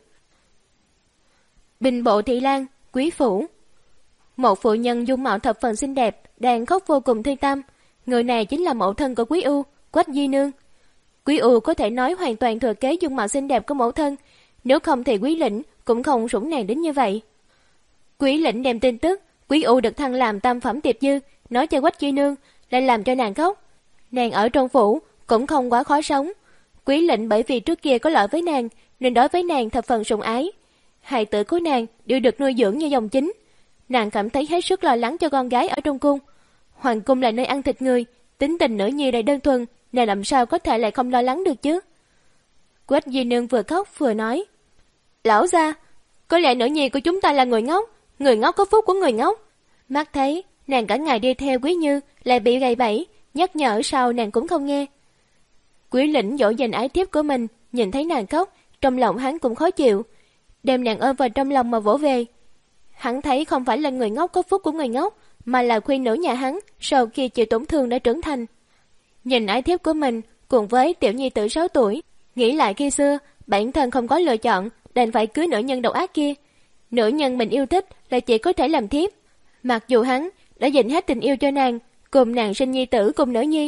Bình bộ thị lang, quý phủ. Một phụ nhân dung mạo thập phần xinh đẹp đang khóc vô cùng thương tâm. Người này chính là mẫu thân của Quý U, Quách Di Nương. Quý U có thể nói hoàn toàn thừa kế dung mạo xinh đẹp của mẫu thân, nếu không thì Quý Lĩnh cũng không sủng nàng đến như vậy. Quý Lĩnh đem tin tức Quý U được thăng làm tam phẩm Tiệp Dư nói cho Quách Di Nương, lại làm cho nàng khóc. Nàng ở trong phủ cũng không quá khó sống. Quý Lĩnh bởi vì trước kia có lợi với nàng nên đối với nàng thập phần sủng ái. Hài tử của nàng đều được nuôi dưỡng như dòng chính. Nàng cảm thấy hết sức lo lắng cho con gái ở trong cung. Hoàng cung là nơi ăn thịt người, tính tình nữ nhi lại đơn thuần, nàng làm sao có thể lại không lo lắng được chứ? Quách Di Nương vừa khóc vừa nói: Lão gia, có lẽ nữ nhi của chúng ta là người ngốc, người ngốc có phúc của người ngốc. Mắt thấy nàng cả ngày đi theo Quý Như lại bị gài bẫy, nhắc nhở sao nàng cũng không nghe. Quý Lĩnh dỗ dành ái thiếp của mình, nhìn thấy nàng khóc, trong lòng hắn cũng khó chịu, đem nàng ôm vào trong lòng mà vỗ về. Hắn thấy không phải là người ngốc có phúc của người ngốc, mà là khuê nữ nhà hắn sau khi chịu tổn thương đã trưởng thành. Nhìn ái thiếp của mình cùng với tiểu nhi tử sáu tuổi, nghĩ lại khi xưa bản thân không có lựa chọn, đành phải cưới nữ nhân độc ác kia. Nữ nhân mình yêu thích là chỉ có thể làm thiếp. Mặc dù hắn đã dành hết tình yêu cho nàng, cùng nàng sinh nhi tử cùng nữ nhi,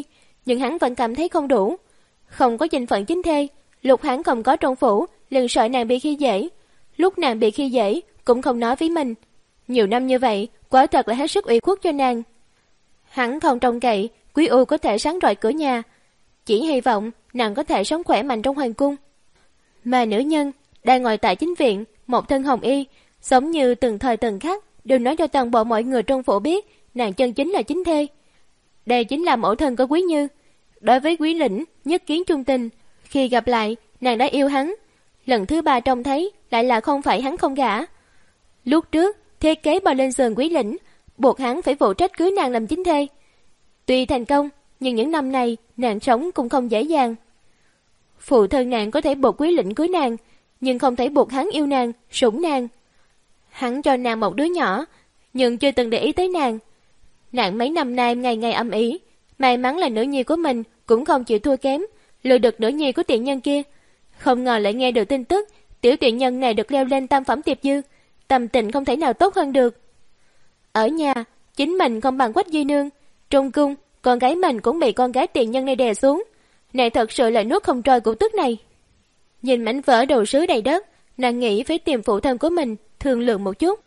nhưng hắn vẫn cảm thấy không đủ. Không có danh phận chính thê, lúc hắn không có trong phủ, liền sợ nàng bị khi dễ. Lúc nàng bị khi dễ, cũng không nói với mình. Nhiều năm như vậy, quả thật là hết sức ủy khuất cho nàng. Hắn không trông cậy, Quý U có thể sáng rọi cửa nhà. Chỉ hy vọng nàng có thể sống khỏe mạnh trong hoàng cung. Mà nữ nhân, đang ngồi tại chính viện, một thân hồng y, giống như từng thời từng khắc, đều nói cho toàn bộ mọi người trong phủ biết, nàng chân chính là chính thê. Đây chính là mẫu thân của Quý Như. Đối với Quý Lĩnh, nhất kiến trung tình. Khi gặp lại, nàng đã yêu hắn. Lần thứ ba trông thấy, lại là không phải hắn không gả. Lúc trước, thiết kế bao lên giường Quý Lĩnh, buộc hắn phải phụ trách cưới nàng làm chính thê. Tuy thành công, nhưng những năm này, nàng sống cũng không dễ dàng. Phụ thân nàng có thể buộc Quý Lĩnh cưới nàng, nhưng không thể buộc hắn yêu nàng, sủng nàng. Hắn cho nàng một đứa nhỏ, nhưng chưa từng để ý tới nàng. Nàng mấy năm nay ngày ngày âm ý, may mắn là nữ nhi của mình cũng không chịu thua kém, lừa được nữ nhi của tiện nhân kia. Không ngờ lại nghe được tin tức, tiểu tiện nhân này được leo lên tam phẩm tiệp dư, tâm tình không thể nào tốt hơn được. Ở nhà, chính mình không bằng Quách Di Nương, trong cung, con gái mình cũng bị con gái tiện nhân này đè xuống. Này thật sự là nuốt không trôi củ tức này. Nhìn mảnh vỡ đồ sứ đầy đất, nàng nghĩ phải tìm phụ thân của mình, thương lượng một chút.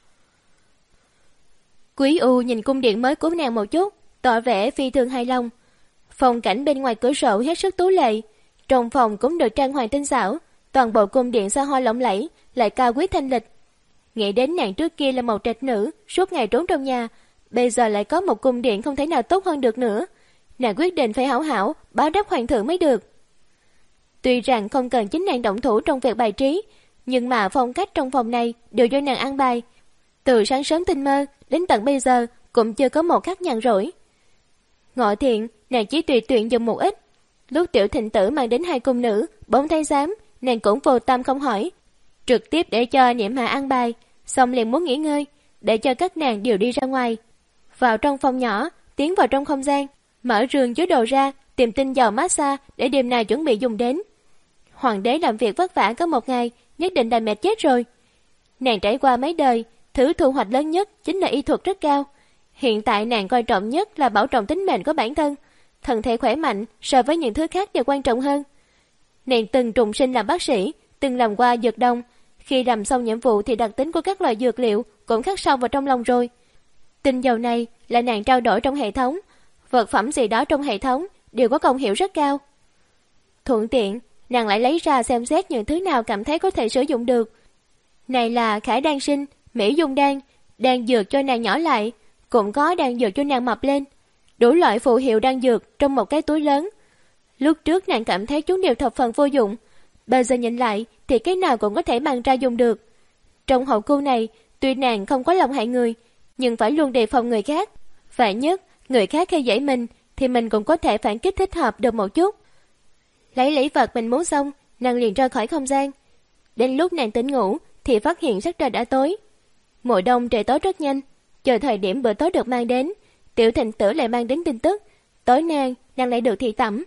Quý U nhìn cung điện mới của nàng một chút, tỏ vẻ phi thường hài lòng. Phong cảnh bên ngoài cửa sổ hết sức tú lệ, trong phòng cũng được trang hoàng tinh xảo, toàn bộ cung điện xa hoa lộng lẫy, lại cao quý thanh lịch. Nghĩ đến nàng trước kia là một trạch nữ, suốt ngày trốn trong nhà, bây giờ lại có một cung điện không thể nào tốt hơn được nữa. Nàng quyết định phải hảo hảo báo đáp hoàng thượng mới được. Tuy rằng không cần chính nàng động thủ trong việc bài trí, nhưng mà phong cách trong phòng này đều do nàng an bài. Từ sáng sớm tinh mơ đến tận bây giờ cũng chưa có một khắc nhàn rỗi. Ngọ thiện, nàng chỉ tùy tiện dùng một ít. Lúc Tiểu Thịnh Tử mang đến hai cung nữ, bốn thái giám, nàng cũng vô tâm không hỏi, trực tiếp để cho Niệm Hạ an bài, xong liền muốn nghỉ ngơi, để cho các nàng đều đi ra ngoài. Vào trong phòng nhỏ, tiến vào trong không gian, mở giường chứa đồ ra, tìm tinh dầu massage để đêm nay chuẩn bị dùng đến. Hoàng đế làm việc vất vả có một ngày, nhất định đã mệt chết rồi. Nàng trải qua mấy đời, thứ thu hoạch lớn nhất chính là y thuật rất cao. Hiện tại nàng coi trọng nhất là bảo trọng tính mệnh của bản thân, thân thể khỏe mạnh so với những thứ khác đều quan trọng hơn. Nàng từng trùng sinh làm bác sĩ, từng làm qua dược đông, khi làm xong nhiệm vụ thì đặc tính của các loại dược liệu cũng khắc sâu vào trong lòng rồi. Tinh dầu này là nàng trao đổi trong hệ thống, vật phẩm gì đó trong hệ thống đều có công hiệu rất cao. Thuận tiện, nàng lại lấy ra xem xét những thứ nào cảm thấy có thể sử dụng được. Này là khải đan sinh, mỹ dung đan, đan dược cho nàng nhỏ lại, cũng có đan dược cho nàng mập lên. Đủ loại phù hiệu đan dược trong một cái túi lớn. Lúc trước nàng cảm thấy chúng đều thập phần vô dụng, bây giờ nhìn lại thì cái nào cũng có thể mang ra dùng được. Trong hậu cung này, tuy nàng không có lòng hại người, nhưng phải luôn đề phòng người khác. Phải nhất, người khác khi dễ mình thì mình cũng có thể phản kích thích hợp được một chút. Lấy lấy vật mình muốn xong, nàng liền ra khỏi không gian. Đến lúc nàng tỉnh ngủ thì phát hiện sắc trời đã tối. Mùa đông trời tối rất nhanh, chờ thời điểm bữa tối được mang đến, Tiểu Thịnh Tử lại mang đến tin tức, tối nay nàng lại được thị tẩm.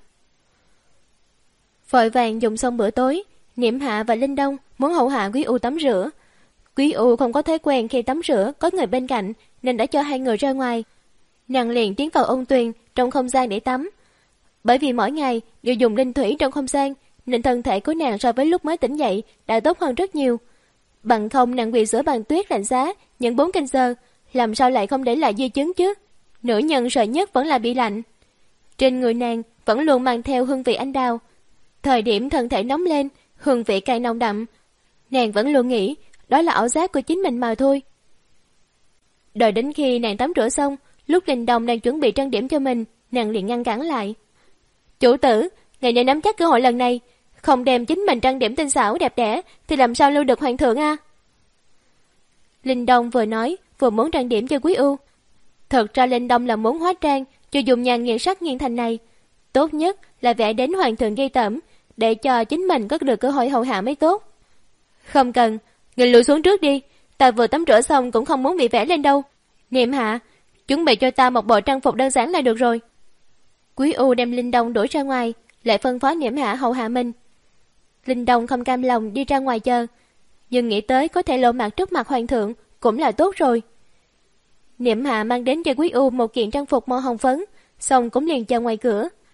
Vội vàng dùng xong bữa tối, Niệm Hạ và Linh Đông muốn hầu hạ Quý U tắm rửa. Quý U không có thói quen khi tắm rửa có người bên cạnh, nên đã cho hai người ra ngoài. Nàng liền tiến vào ôn tuyền trong không gian để tắm. Bởi vì mỗi ngày đều dùng linh thủy trong không gian, nên thân thể của nàng so với lúc mới tỉnh dậy đã tốt hơn rất nhiều. Bằng không nàng quỳ giữa bàn tuyết lạnh giá những bốn canh giờ, làm sao lại không để lại di chứng chứ? Nữ nhân sợ nhất vẫn là bị lạnh. Trên người nàng vẫn luôn mang theo hương vị anh đào. Thời điểm thân thể nóng lên, hương vị càng nồng đậm. Nàng vẫn luôn nghĩ đó là ảo giác của chính mình mà thôi. Đợi đến khi nàng tắm rửa xong, lúc Linh Đông đang chuẩn bị trang điểm cho mình, nàng liền ngăn cản lại. Chủ tử, ngài nên nắm chắc cơ hội lần này, không đem chính mình trang điểm tinh xảo đẹp đẽ thì làm sao lưu được hoàng thượng a? Linh Đông vừa nói vừa muốn trang điểm cho Quý U. Thật ra Linh Đông là muốn hóa trang cho dùng nhàn nghiền sắc nghiền thành này, tốt nhất là vẽ đến hoàng thượng gây tởm, để cho chính mình có được cơ hội hầu hạ mới tốt. Không cần, người lùi xuống trước đi, ta vừa tắm rửa xong cũng không muốn bị vẽ lên đâu. Niệm Hạ, chuẩn bị cho ta một bộ trang phục đơn giản là được rồi. Quý U đem Linh Đông đuổi ra ngoài, lại phân phó Niệm Hạ hầu hạ mình. Linh Đông không cam lòng đi ra ngoài chờ, nhưng nghĩ tới có thể lộ mặt trước mặt hoàng thượng cũng là tốt rồi. Niệm Hạ mang đến cho Quý U một kiện trang phục màu hồng phấn, xong cũng liền chờ ngoài cửa.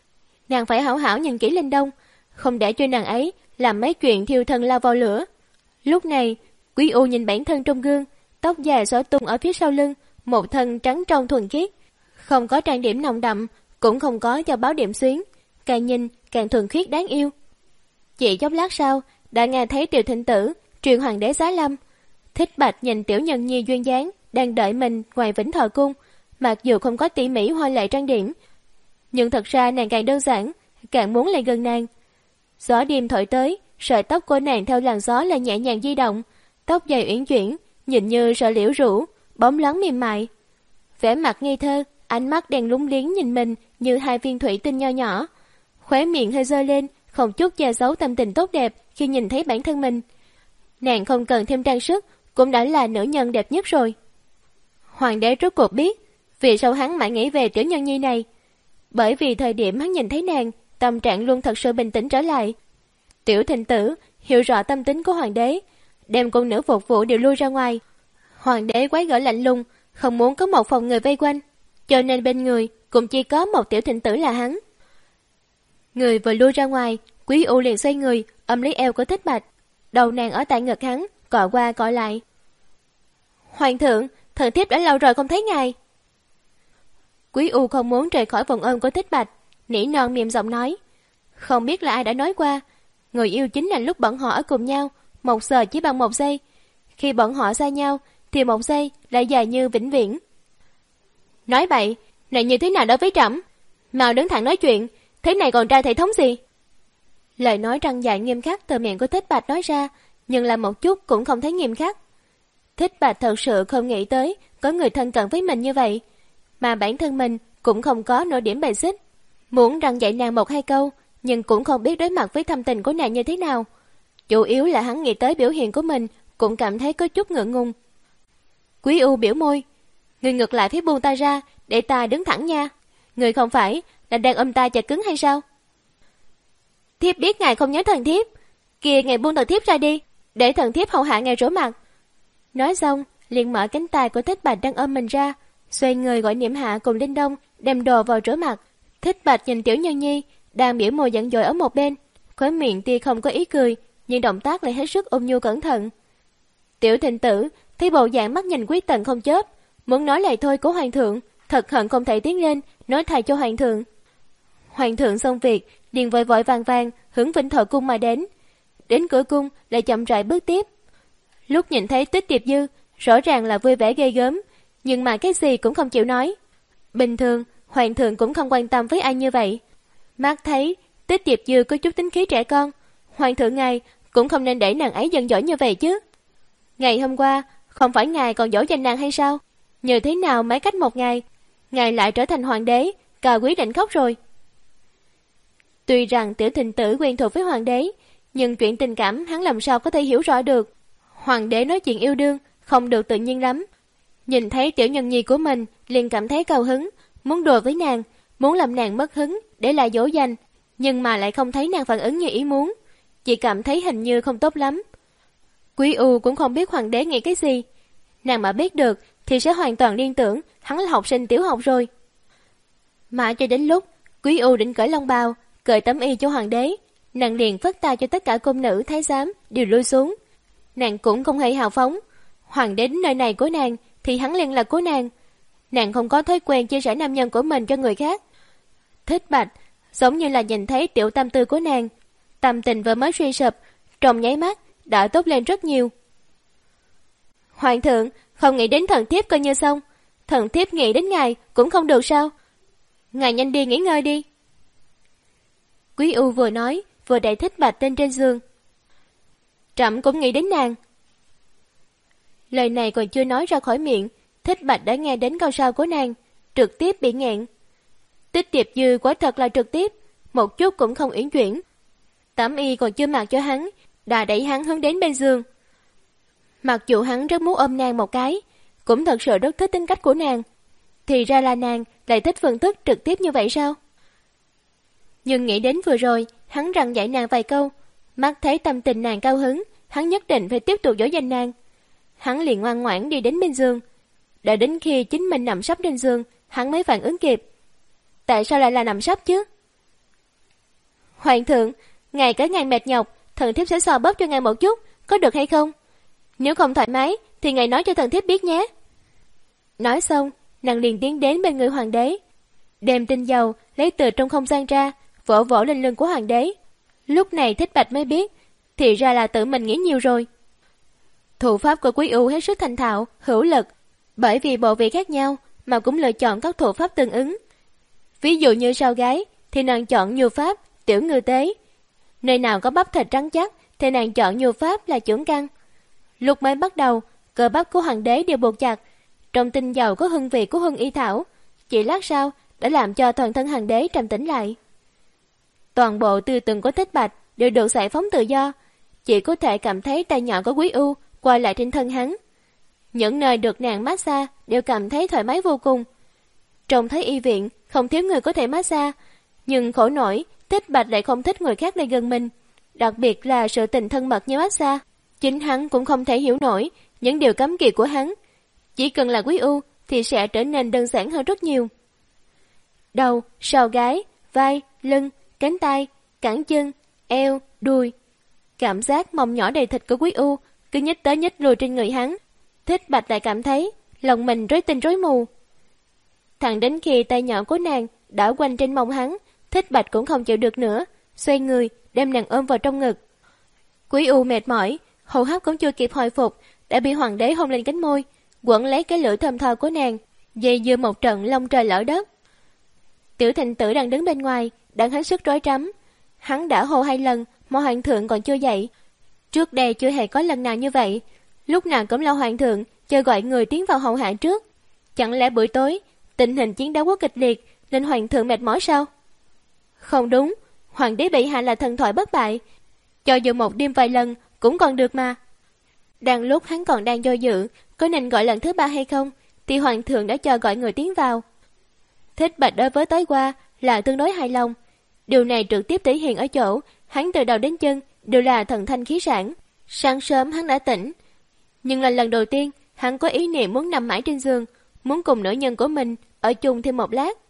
Nàng phải hảo hảo nhìn kỹ Linh Đông, không để cho nàng ấy làm mấy chuyện thiêu thân lao vào lửa. Lúc này, Quý U nhìn bản thân trong gương, tóc dài xõa tung ở phía sau lưng, một thân trắng trong thuần khiết, không có trang điểm nồng đậm, cũng không có cho báo điểm xuyến, càng nhìn càng thuần khiết đáng yêu. Chỉ chốc lát sau, đã nghe thấy Tiểu Thịnh Tử truyền hoàng đế giá lâm. Thích Bạch nhìn tiểu nhân nhi duyên dáng đang đợi mình ngoài Vĩnh Thọ cung, mặc dù không có tỉ mỉ hoa lệ trang điểm, nhưng thật ra nàng càng đơn giản, càng muốn lại gần nàng. Gió đêm thổi tới, sợi tóc của nàng theo làn gió là nhẹ nhàng di động, tóc dài uyển chuyển, nhìn như sợi liễu rũ, bóng loáng mềm mại. Vẻ mặt ngây thơ, ánh mắt đèn lúng liếng nhìn mình như hai viên thủy tinh nho nhỏ, khóe miệng hơi giơ lên, không chút che giấu tâm tình tốt đẹp khi nhìn thấy bản thân mình. Nàng không cần thêm trang sức, cũng đã là nữ nhân đẹp nhất rồi. Hoàng đế rốt cuộc biết vì sao hắn mãi nghĩ về tiểu nhân nhi này. Bởi vì thời điểm hắn nhìn thấy nàng, tâm trạng luôn thật sự bình tĩnh trở lại. Tiểu Thịnh Tử hiểu rõ tâm tính của hoàng đế, đem cung nữ phục vụ đều lui ra ngoài. Hoàng đế quái gở lạnh lùng, không muốn có một phòng người vây quanh, cho nên bên người cũng chỉ có một Tiểu Thịnh Tử là hắn. Người vừa lui ra ngoài, Quý U liền xoay người ôm lấy eo của Thích Bạch, đầu nàng ở tại ngực hắn, cọ qua cọ lại. Hoàng thượng, thần thiếp đã lâu rồi không thấy ngài. Quý U không muốn rời khỏi vòng ôm của Thích Bạch, nỉ non mềm giọng nói. Không biết là ai đã nói qua, người yêu chính là lúc bọn họ ở cùng nhau, một giờ chỉ bằng một giây. Khi bọn họ xa nhau, thì một giây lại dài như vĩnh viễn. Nói bậy, này như thế nào đối với trẫm? Mau đứng thẳng nói chuyện, thế này còn ra thể thống gì? Lời nói răn dạy nghiêm khắc từ miệng của Thích Bạch nói ra, nhưng là một chút cũng không thấy nghiêm khắc. Thích Bạch thật sự không nghĩ tới có người thân cận với mình như vậy, mà bản thân mình cũng không có nửa điểm bài xích. Muốn răn dạy nàng một hai câu, nhưng cũng không biết đối mặt với thâm tình của nàng như thế nào. Chủ yếu là hắn nghĩ tới biểu hiện của mình, cũng cảm thấy có chút ngượng ngùng. Quý U biểu môi, người ngược lại phía buông ta ra, để ta đứng thẳng nha. Người không phải là đang ôm ta chặt cứng hay sao? Thiếp biết ngài không nhớ thần thiếp, kìa ngài buông thần thiếp ra đi, để thần thiếp hầu hạ ngài rửa mặt. Nói xong, liền mở cánh tay của Thích Bạch đang ôm mình ra, xoay người gọi Niệm Hạ cùng Linh Đông đem đồ vào rửa mặt. Thích Bạch nhìn tiểu nhân nhi đang biểu môi giận dỗi ở một bên, khóe miệng tuy không có ý cười, nhưng động tác lại hết sức ôn nhu cẩn thận. Tiểu Thịnh Tử thấy bộ dạng mắt nhìn Quý Tần không chớp, muốn nói lời thôi của hoàng thượng, thật hận không thể tiến lên nói thay cho hoàng thượng. Hoàng thượng xong việc, liền vội vội vàng vàng hướng Vĩnh Thọ cung mà đến. Đến cửa cung lại chậm rãi bước tiếp. Lúc nhìn thấy Tích Tiệp Dư, rõ ràng là vui vẻ ghê gớm, nhưng mà cái gì cũng không chịu nói. Bình thường, hoàng thượng cũng không quan tâm với ai như vậy. Mắt thấy Tích Tiệp Dư có chút tính khí trẻ con, hoàng thượng ngài cũng không nên để nàng ấy giận dỗi như vậy chứ. Ngày hôm qua, không phải ngài còn dỗ dành nàng hay sao? Như thế nào mới cách một ngày, ngài lại trở thành hoàng đế, cao quý định khóc rồi. Tuy rằng Tiểu Thịnh Tử quen thuộc với hoàng đế, nhưng chuyện tình cảm hắn làm sao có thể hiểu rõ được. Hoàng đế nói chuyện yêu đương không được tự nhiên lắm. Nhìn thấy tiểu nhân nhi của mình liền cảm thấy cao hứng, muốn đùa với nàng, muốn làm nàng mất hứng để lại dỗ dành, nhưng mà lại không thấy nàng phản ứng như ý muốn, chỉ cảm thấy hình như không tốt lắm. Quý U cũng không biết hoàng đế nghĩ cái gì, nàng mà biết được thì sẽ hoàn toàn liên tưởng hắn là học sinh tiểu học rồi. Mãi cho đến lúc Quý U định cởi long bào, cởi tấm y cho hoàng đế, nàng liền phất tay cho tất cả cung nữ thái giám đều lui xuống. Nàng cũng không hề hào phóng, hoàng đế đến nơi này của nàng thì hắn liền là của nàng. Nàng không có thói quen chia sẻ nam nhân của mình cho người khác. Thích Bạch giống như là nhìn thấy tiểu tâm tư của nàng, tâm tình vừa mới suy sụp, trong nháy mắt đã tốt lên rất nhiều. Hoàng thượng không nghĩ đến thần thiếp coi như xong, thần thiếp nghĩ đến ngài cũng không được sao? Ngài nhanh đi nghỉ ngơi đi. Quý U vừa nói vừa đẩy Thích Bạch lên trên giường. Trẫm cũng nghĩ đến nàng. Lời này còn chưa nói ra khỏi miệng, Thích Bạch đã nghe đến câu sau của nàng, trực tiếp bị nghẹn. Tích Tiệp Dư quả thật là trực tiếp, một chút cũng không uyển chuyển. Tẩm y còn chưa mặc cho hắn, đã đẩy hắn hướng đến bên giường. Mặc dù hắn rất muốn ôm nàng một cái, cũng thật sự rất thích tính cách của nàng, thì ra là nàng lại thích phương thức trực tiếp như vậy sao? Nhưng nghĩ đến vừa rồi, hắn răn dạy nàng vài câu, mắt thấy tâm tình nàng cao hứng, hắn nhất định phải tiếp tục dỗ dành nàng. Hắn liền ngoan ngoãn đi đến bên giường. Đợi đến khi chính mình nằm sấp trên giường, hắn mới phản ứng kịp. Tại sao lại là nằm sấp chứ? Hoàng thượng, ngài cả ngày mệt nhọc, thần thiếp sẽ xoa bóp cho ngài một chút, có được hay không? Nếu không thoải mái thì ngài nói cho thần thiếp biết nhé. Nói xong, nàng liền tiến đến bên người hoàng đế, đem tinh dầu lấy từ trong không gian ra, vỗ vỗ lên lưng của hoàng đế. Lúc này Thích Bạch mới biết, thì ra là tự mình nghĩ nhiều rồi. Thủ pháp của Quý U hết sức thành thạo, hữu lực, bởi vì bộ vị khác nhau mà cũng lựa chọn các thủ pháp tương ứng. Ví dụ như sao gái thì nàng chọn nhu pháp tiểu ngư tế, nơi nào có bắp thịt trắng chắc thì nàng chọn nhu pháp là chưởng căng. Lúc mới bắt đầu, cơ bắp của hoàng đế đều buộc chặt, trong tinh dầu có hương vị của hương y thảo, chỉ lát sau đã làm cho toàn thân hoàng đế trầm tĩnh lại. Toàn bộ tư tưởng của Thích Bạch đều được giải phóng tự do, chỉ có thể cảm thấy tay nhỏ của Quý U quay lại trên thân hắn. Những nơi được nàng massage đều cảm thấy thoải mái vô cùng. Trông thấy y viện không thiếu người có thể massage, nhưng khổ nổi Thích Bạch lại không thích người khác lại gần mình, đặc biệt là sự tình thân mật như massage. Chính hắn cũng không thể hiểu nổi những điều cấm kỵ của hắn. Chỉ cần là Quý U thì sẽ trở nên đơn giản hơn rất nhiều. Đầu, sau gáy, vai, lưng, cánh tay, cẳng chân, eo, đùi. Cảm giác mông nhỏ đầy thịt của Quý U cứ nhích tới nhích lùi trên người hắn. Thích Bạch lại cảm thấy lòng mình rối tinh rối mù. Thẳng đến khi tay nhỏ của nàng đảo quanh trên mông hắn, Thích Bạch cũng không chịu được nữa, xoay người đem nàng ôm vào trong ngực. Quý U mệt mỏi, hô hấp cũng chưa kịp hồi phục đã bị hoàng đế hôn lên cánh môi, quấn lấy cái lưỡi thơm tho của nàng, dây dưa một trận long trời lở đất. Tiểu Thịnh Tử đang đứng bên ngoài đang hết sức rối rắm. Hắn đã hô hai lần mà hoàng thượng còn chưa dậy. Trước đây chưa hề có lần nào như vậy, lúc nào cũng lo hoàng thượng chờ gọi người tiến vào hậu hạ trước. Chẳng lẽ buổi tối tình hình chiến đấu quá kịch liệt nên hoàng thượng mệt mỏi sao? Không đúng, hoàng đế bệ hạ là thần thoại bất bại, cho dù một đêm vài lần cũng còn được mà. Đang lúc hắn còn đang do dự có nên gọi lần thứ ba hay không, thì hoàng thượng đã cho gọi người tiến vào. Thích Bạch đối với tối qua là tương đối hài lòng. Điều này trực tiếp thể hiện ở chỗ hắn từ đầu đến chân đều là thần thanh khí sảng. Sáng sớm hắn đã tỉnh, nhưng là lần đầu tiên hắn có ý niệm muốn nằm mãi trên giường, muốn cùng nữ nhân của mình ở chung thêm một lát.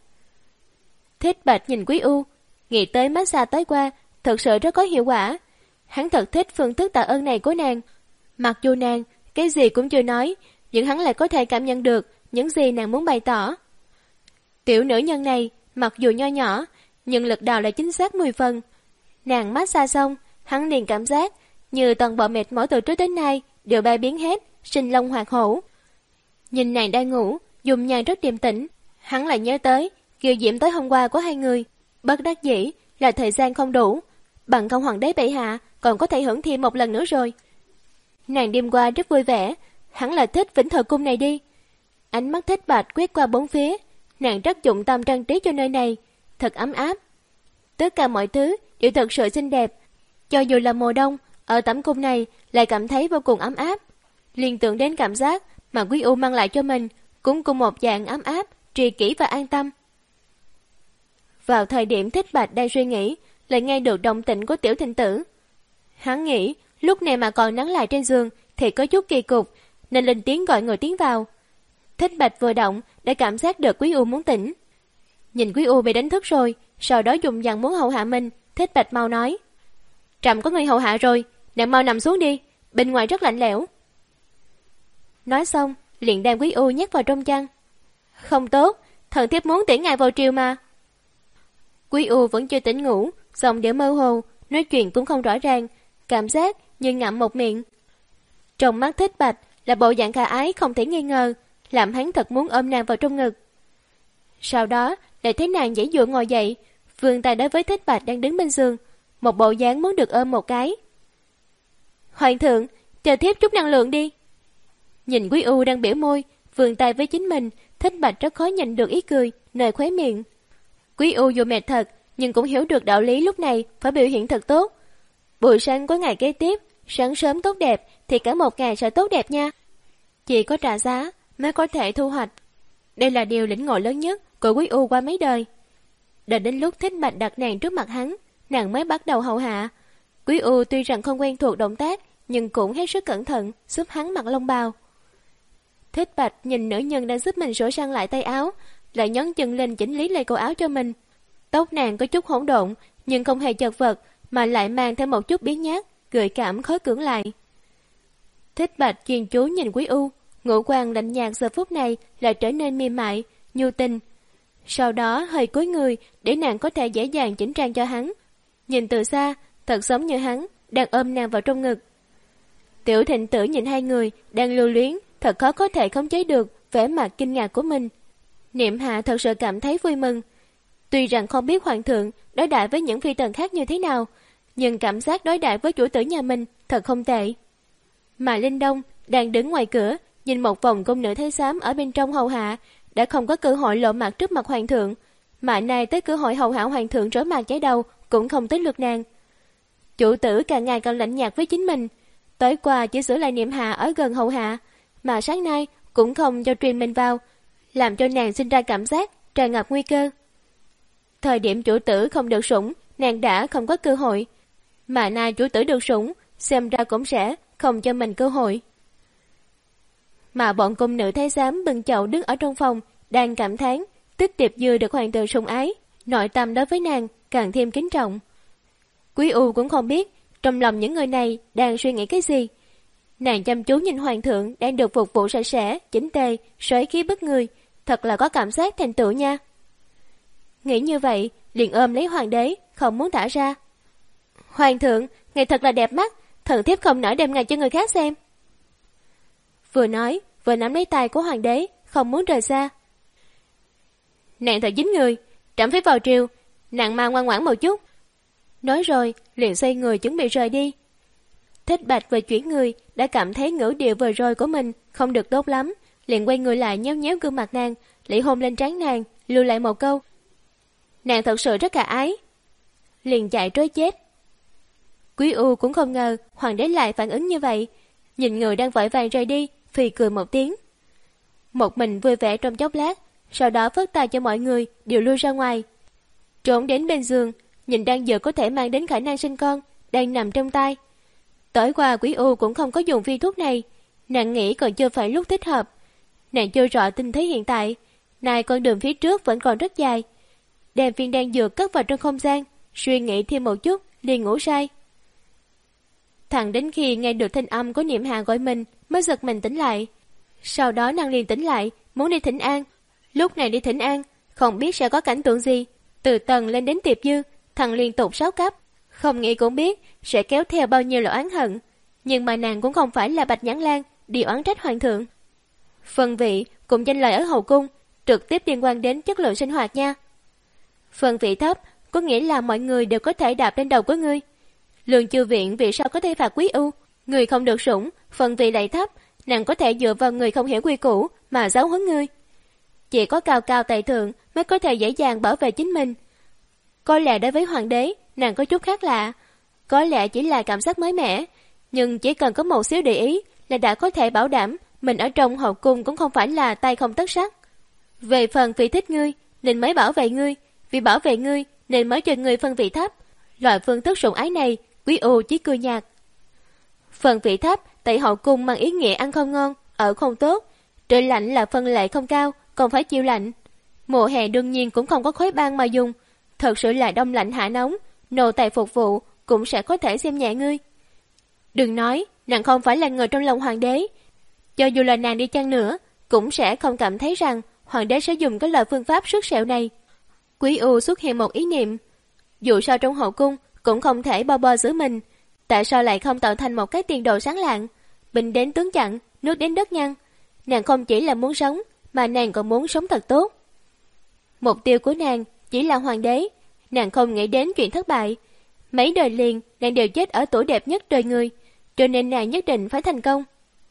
Thích Bạch nhìn Quý U, nghĩ tới massage tối qua thật sự rất có hiệu quả. Hắn thật thích phương thức tạ ơn này của nàng. Mặc dù nàng cái gì cũng chưa nói, nhưng hắn lại có thể cảm nhận được những gì nàng muốn bày tỏ. Tiểu nữ nhân này mặc dù nho nhỏ, nhưng lực đạo lại chính xác mười phần. Nàng massage xong, hắn liền cảm giác như toàn bộ mệt mỏi từ trước đến nay đều bay biến hết, sinh long hoạt hổ. Nhìn nàng đang ngủ, dùng nhàn rất điềm tĩnh, hắn lại nhớ tới kiều diễm tối hôm qua của hai người. Bất đắc dĩ là thời gian không đủ, bằng không hoàng đế bệ hạ còn có thể hưởng thêm một lần nữa rồi. Nàng đêm qua rất vui vẻ, hắn là thích Vĩnh Thọ Cung này đi. Ánh mắt Thích Bạch quét qua bốn phía, nàng rất dụng tâm trang trí cho nơi này, thật ấm áp. Tất cả mọi thứ đều thật sự xinh đẹp, cho dù là mùa đông, ở tẩm cung này lại cảm thấy vô cùng ấm áp. Liên tưởng đến cảm giác mà Quý U mang lại cho mình, cũng cùng một dạng ấm áp, trì kỷ và an tâm. Vào thời điểm Thích Bạch đang suy nghĩ, lại nghe được động tĩnh của Tiểu Thịnh Tử. Hắn nghĩ lúc này mà còn nắng lại trên giường thì có chút kỳ cục, nên lên tiếng gọi người tiến vào. Thích Bạch vừa động đã cảm giác được Quý U muốn tỉnh. Nhìn Quý U bị đánh thức rồi, sau đó dùng dằn muốn hầu hạ mình, Thích Bạch mau nói: Trẫm có người hầu hạ rồi, nàng mau nằm xuống đi, bên ngoài rất lạnh lẽo. Nói xong liền đem Quý U nhét vào trong chăn. Không tốt, thần thiếp muốn tiễn ngài vào triều mà. Quý U vẫn chưa tỉnh ngủ, giọng điệu mơ hồ, nói chuyện cũng không rõ ràng, cảm giác như ngậm một miệng. Trong mắt Thích Bạch là bộ dạng khả ái không thể nghi ngờ, làm hắn thật muốn ôm nàng vào trong ngực. Sau đó lại thấy nàng giãy giụa ngồi dậy, vươn tay đối với Thích Bạch đang đứng bên giường, một bộ dáng muốn được ôm một cái. Hoàng thượng, chờ thiếp chút năng lượng đi. Nhìn Quý U đang biểu môi, vươn tay với chính mình, Thích Bạch rất khó nhìn được ý cười nơi khóe miệng. Quý U dù mệt thật, nhưng cũng hiểu được đạo lý lúc này phải biểu hiện thật tốt. Buổi sáng của ngày kế tiếp, sáng sớm tốt đẹp thì cả một ngày sẽ tốt đẹp nha. Chỉ có trả giá mới có thể thu hoạch. Đây là điều lĩnh ngộ lớn nhất của Quý U qua mấy đời. Đợi đến lúc Thích Bạch đặt nàng trước mặt hắn, nàng mới bắt đầu hầu hạ. Quý U tuy rằng không quen thuộc động tác, nhưng cũng hết sức cẩn thận giúp hắn mặc lông bào. Thích Bạch nhìn nữ nhân đang giúp mình sửa sang lại tay áo, lại nhón chân lên chỉnh lý lại cổ áo cho mình. Tóc nàng có chút hỗn độn, nhưng không hề chật vật, mà lại mang thêm một chút biến nhát, gợi cảm khó cưỡng lại. Thích Bạch chuyên chú nhìn Quý U, ngũ quan lạnh nhạt giờ phút này lại trở nên mềm mại, nhu tình. Sau đó hơi cúi người để nàng có thể dễ dàng chỉnh trang cho hắn. Nhìn từ xa, thật giống như hắn đang ôm nàng vào trong ngực. Tiểu Thịnh Tử nhìn hai người đang lưu luyến, thật khó có thể khống chế được vẻ mặt kinh ngạc của mình. Niệm Hạ thật sự cảm thấy vui mừng. Tuy rằng không biết hoàng thượng đối đãi với những phi tần khác như thế nào, nhưng cảm giác đối đãi với chủ tử nhà mình thật không tệ. Mà Linh Đông đang đứng ngoài cửa, nhìn một vòng cung nữ thái giám ở bên trong hầu hạ, đã không có cơ hội lộ mặt trước mặt hoàng thượng, mà nay tới cơ hội hầu hạ hoàng thượng rối mặt cháy đầu cũng không tới lượt nàng. Chủ tử càng ngày càng lạnh nhạt với chính mình, tối qua chỉ giữ lại Niệm Hạ ở gần hầu hạ, mà sáng nay cũng không cho truyền mình vào, làm cho nàng sinh ra cảm giác tràn ngập nguy cơ. Thời điểm chủ tử không được sủng, nàng đã không có cơ hội, mà nay chủ tử được sủng, xem ra cũng sẽ không cho mình cơ hội. Mà bọn cung nữ thái giám bưng chậu đứng ở trong phòng, đang cảm thán Tích Tiệp Dư được hoàng tử sủng ái, nội tâm đối với nàng càng thêm kính trọng. Quý U cũng không biết trong lòng những người này đang suy nghĩ cái gì. Nàng chăm chú nhìn hoàng thượng đang được phục vụ sạch sẽ, chỉnh tề, xoáy khí bức người, thật là có cảm giác thành tựu nha. Nghĩ như vậy, liền ôm lấy hoàng đế, không muốn thả ra. Hoàng thượng, ngài thật là đẹp mắt, thần thiếp không nỡ đem ngài cho người khác xem. Vừa nói, vừa nắm lấy tay của hoàng đế, không muốn rời xa. Nàng thật dính người, trẫm phải vào triều, nàng mau ngoan ngoãn một chút. Nói rồi, liền xoay người chuẩn bị rời đi. Thích Bạch vừa chuyển người, đã cảm thấy ngữ điệu vừa rồi của mình không được tốt lắm, liền quay người lại nhéo nhéo gương mặt nàng, lị hôn lên trán nàng, lưu lại một câu. Nàng thật sự rất cả ái. Liền chạy trối chết. Quý U cũng không ngờ hoàng đế lại phản ứng như vậy, nhìn người đang vội vàng rời đi, phì cười một tiếng. Một mình vui vẻ trong chốc lát, sau đó phất tay cho mọi người đều lui ra ngoài. Trốn đến bên giường, nhìn đang dược có thể mang đến khả năng sinh con, đang nằm trong tay. Tối qua Quý U cũng không có dùng viên thuốc này, nàng nghĩ còn chưa phải lúc thích hợp. Nàng chưa rõ tình thế hiện tại, nay con đường phía trước vẫn còn rất dài. Đem viên đan dược cất vào trong không gian, suy nghĩ thêm một chút, liền ngủ say. Thẳng đến khi nghe được thanh âm của Niệm Hạ gọi mình, mới giật mình tỉnh lại. Sau đó nàng liền tỉnh lại, muốn đi thỉnh an. Lúc này đi thỉnh an, không biết sẽ có cảnh tượng gì. Từ tầng lên đến Tiệp Dư, thằng liên tục sáu cấp, không nghĩ cũng biết sẽ kéo theo bao nhiêu là oán hận. Nhưng mà nàng cũng không phải là Bạch Nhãn Lan đi oán trách hoàng thượng. Phần vị cùng danh lời ở hậu cung trực tiếp liên quan đến chất lượng sinh hoạt nha. Phần vị thấp có nghĩa là mọi người đều có thể đạp lên đầu của ngươi. Lương Chư Viện vì sao có thể phạt Quý U? Người không được sủng, phần vị lại thấp, nàng có thể dựa vào người không hiểu quy củ mà giáo huấn ngươi. Chỉ có cao cao tại thượng mới có thể dễ dàng bảo vệ chính mình. Có lẽ đối với hoàng đế, nàng có chút khác lạ. Có lẽ chỉ là cảm giác mới mẻ, nhưng chỉ cần có một xíu để ý là đã có thể bảo đảm mình ở trong hậu cung cũng không phải là tay không tất sắt. Về phần vì thích ngươi nên mới bảo vệ ngươi, vì bảo vệ ngươi nên mới cho ngươi phân vị thấp. Loại phương thức sủng ái này Quý U chỉ cười nhạt. Phần vị thấp tại hậu cung mang ý nghĩa ăn không ngon, ở không tốt. Trời lạnh là phân lệ không cao, còn phải chịu lạnh. Mùa hè đương nhiên cũng không có khói băng mà dùng. Thật sự là đông lạnh hạ nóng, nô tài phục vụ cũng sẽ có thể xem nhẹ ngươi. Đừng nói, nàng không phải là người trong lòng hoàng đế. Cho dù là nàng đi chăng nữa, cũng sẽ không cảm thấy rằng hoàng đế sẽ dùng cái loại phương pháp sức sẹo này. Quý U xuất hiện một ý niệm. Dù sao trong hậu cung cũng không thể bo bo giữ mình, tại sao lại không tạo thành một cái tiền đồ sáng lạng? Bình đến tướng chặn, nước đến đất nhăn. Nàng không chỉ là muốn sống, mà nàng còn muốn sống thật tốt. Mục tiêu của nàng chỉ là hoàng đế. Nàng không nghĩ đến chuyện thất bại. Mấy đời liền nàng đều chết ở tuổi đẹp nhất đời người, cho nên nàng nhất định phải thành công.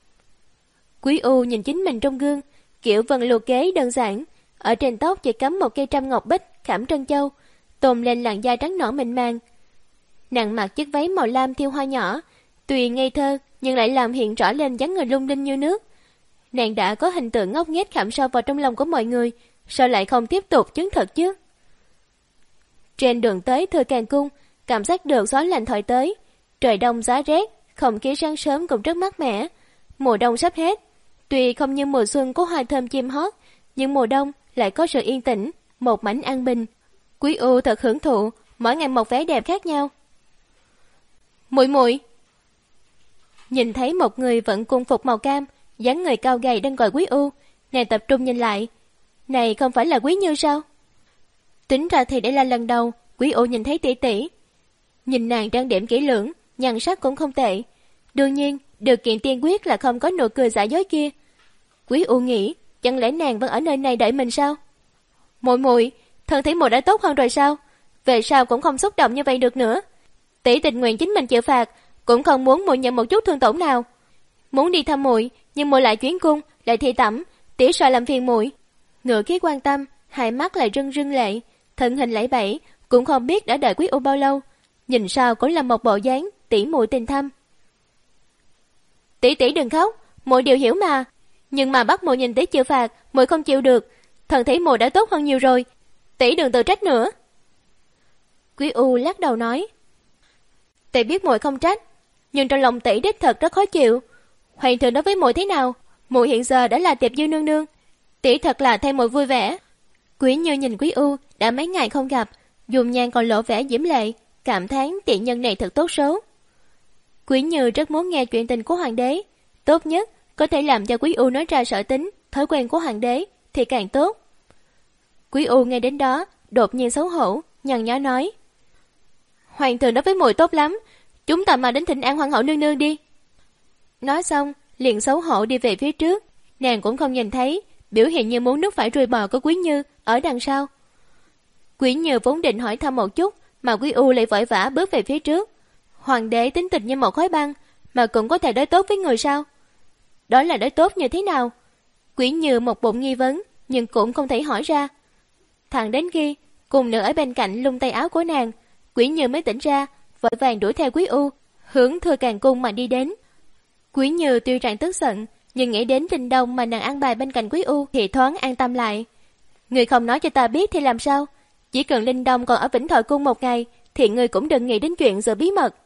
Quý U nhìn chính mình trong gương, kiểu vân lùa kế đơn giản, ở trên tóc chỉ cắm một cây trăm ngọc bích khảm trân châu, tôn lên làn da trắng nõn mịn màng. Nàng mặc chiếc váy màu lam thiêu hoa nhỏ, tuy ngây thơ nhưng lại làm hiện rõ lên dáng người lung linh như nước. Nàng đã có hình tượng ngốc nghếch khảm sâu vào trong lòng của mọi người, sao lại không tiếp tục chứng thực chứ? Trên đường tới Thừa Càng Cung, cảm giác được gió lạnh thổi tới, trời đông giá rét, không khí sáng sớm cũng rất mát mẻ. Mùa đông sắp hết, tuy không như mùa xuân có hoa thơm chim hót, nhưng mùa đông lại có sự yên tĩnh, một mảnh an bình. Quý U thật hưởng thụ mỗi ngày một vẻ đẹp khác nhau. Muội muội. Nhìn thấy một người vận cung phục màu cam, dáng người cao gầy đang gọi Quý U, nàng tập trung nhìn lại. Này không phải là Quý Như sao? Tính ra thì đây là lần đầu Quý U nhìn thấy tỷ tỷ. Nhìn nàng trang điểm kỹ lưỡng, nhan sắc cũng không tệ. Đương nhiên, điều kiện tiên quyết là không có nụ cười giả dối kia. Quý U nghĩ, chẳng lẽ nàng vẫn ở nơi này đợi mình sao? Muội muội, thân thể muội đã tốt hơn rồi sao? Về sau cũng không xúc động như vậy được nữa. Tỷ tình nguyện chính mình chịu phạt, cũng không muốn muội nhận một chút thương tổn nào. Muốn đi thăm muội, nhưng muội lại chuyến cung, lại thi tẩm, tỷ sợ làm phiền muội. Ngựa khí quan tâm, hai mắt lại rưng rưng lệ, thân hình lẫy bẫy, cũng không biết đã đợi Quý U bao lâu. Nhìn sao cũng là một bộ dáng tỷ muội tình thâm. Tỷ tỷ đừng khóc, muội đều hiểu mà. Nhưng mà bắt muội nhìn tỷ chịu phạt, muội không chịu được. Thân thể muội đã tốt hơn nhiều rồi, tỷ đừng tự trách nữa. Quý U lắc đầu nói. Tỷ biết muội không trách, nhưng trong lòng tỷ đích thật rất khó chịu. Hoàng thượng đối với muội thế nào, muội hiện giờ đã là Tiệp Dư nương nương, tỷ thật là thay muội vui vẻ. Quý Như nhìn Quý U đã mấy ngày không gặp, dùng nhan còn lộ vẻ diễm lệ, cảm thán tiện nhân này thật tốt số. Quý Như rất muốn nghe chuyện tình của hoàng đế, tốt nhất có thể làm cho Quý U nói ra sở tính, thói quen của hoàng đế thì càng tốt. Quý U nghe đến đó, đột nhiên xấu hổ, nhăn nhó nói. Hoàng thượng đối với muội tốt lắm, chúng ta mà đến thỉnh an hoàng hậu nương nương đi. Nói xong, liền xấu hổ đi về phía trước, nàng cũng không nhìn thấy biểu hiện như muốn nước phải ruồi bò của Quý Như ở đằng sau. Quý Như vốn định hỏi thăm một chút, mà Quý U lại vội vã bước về phía trước. Hoàng đế tính tình như một khối băng, mà cũng có thể đối tốt với người sao? Đó là đối tốt như thế nào? Quý Như một bụng nghi vấn, nhưng cũng không thể hỏi ra. Thẳng đến khi cùng nữ ở bên cạnh lung tay áo của nàng, Quý Như mới tỉnh ra, vội vàng đuổi theo Quý U, hướng Thừa Càng cung mà đi đến. Quý Như tuy rằng tức giận, nhưng nghĩ đến Trình Đông mà nàng ăn bài bên cạnh Quý U thì thoáng an tâm lại. Người không nói cho ta biết thì làm sao? Chỉ cần Linh Đông còn ở Vĩnh Thọ cung một ngày thì người cũng đừng nghĩ đến chuyện giữ bí mật.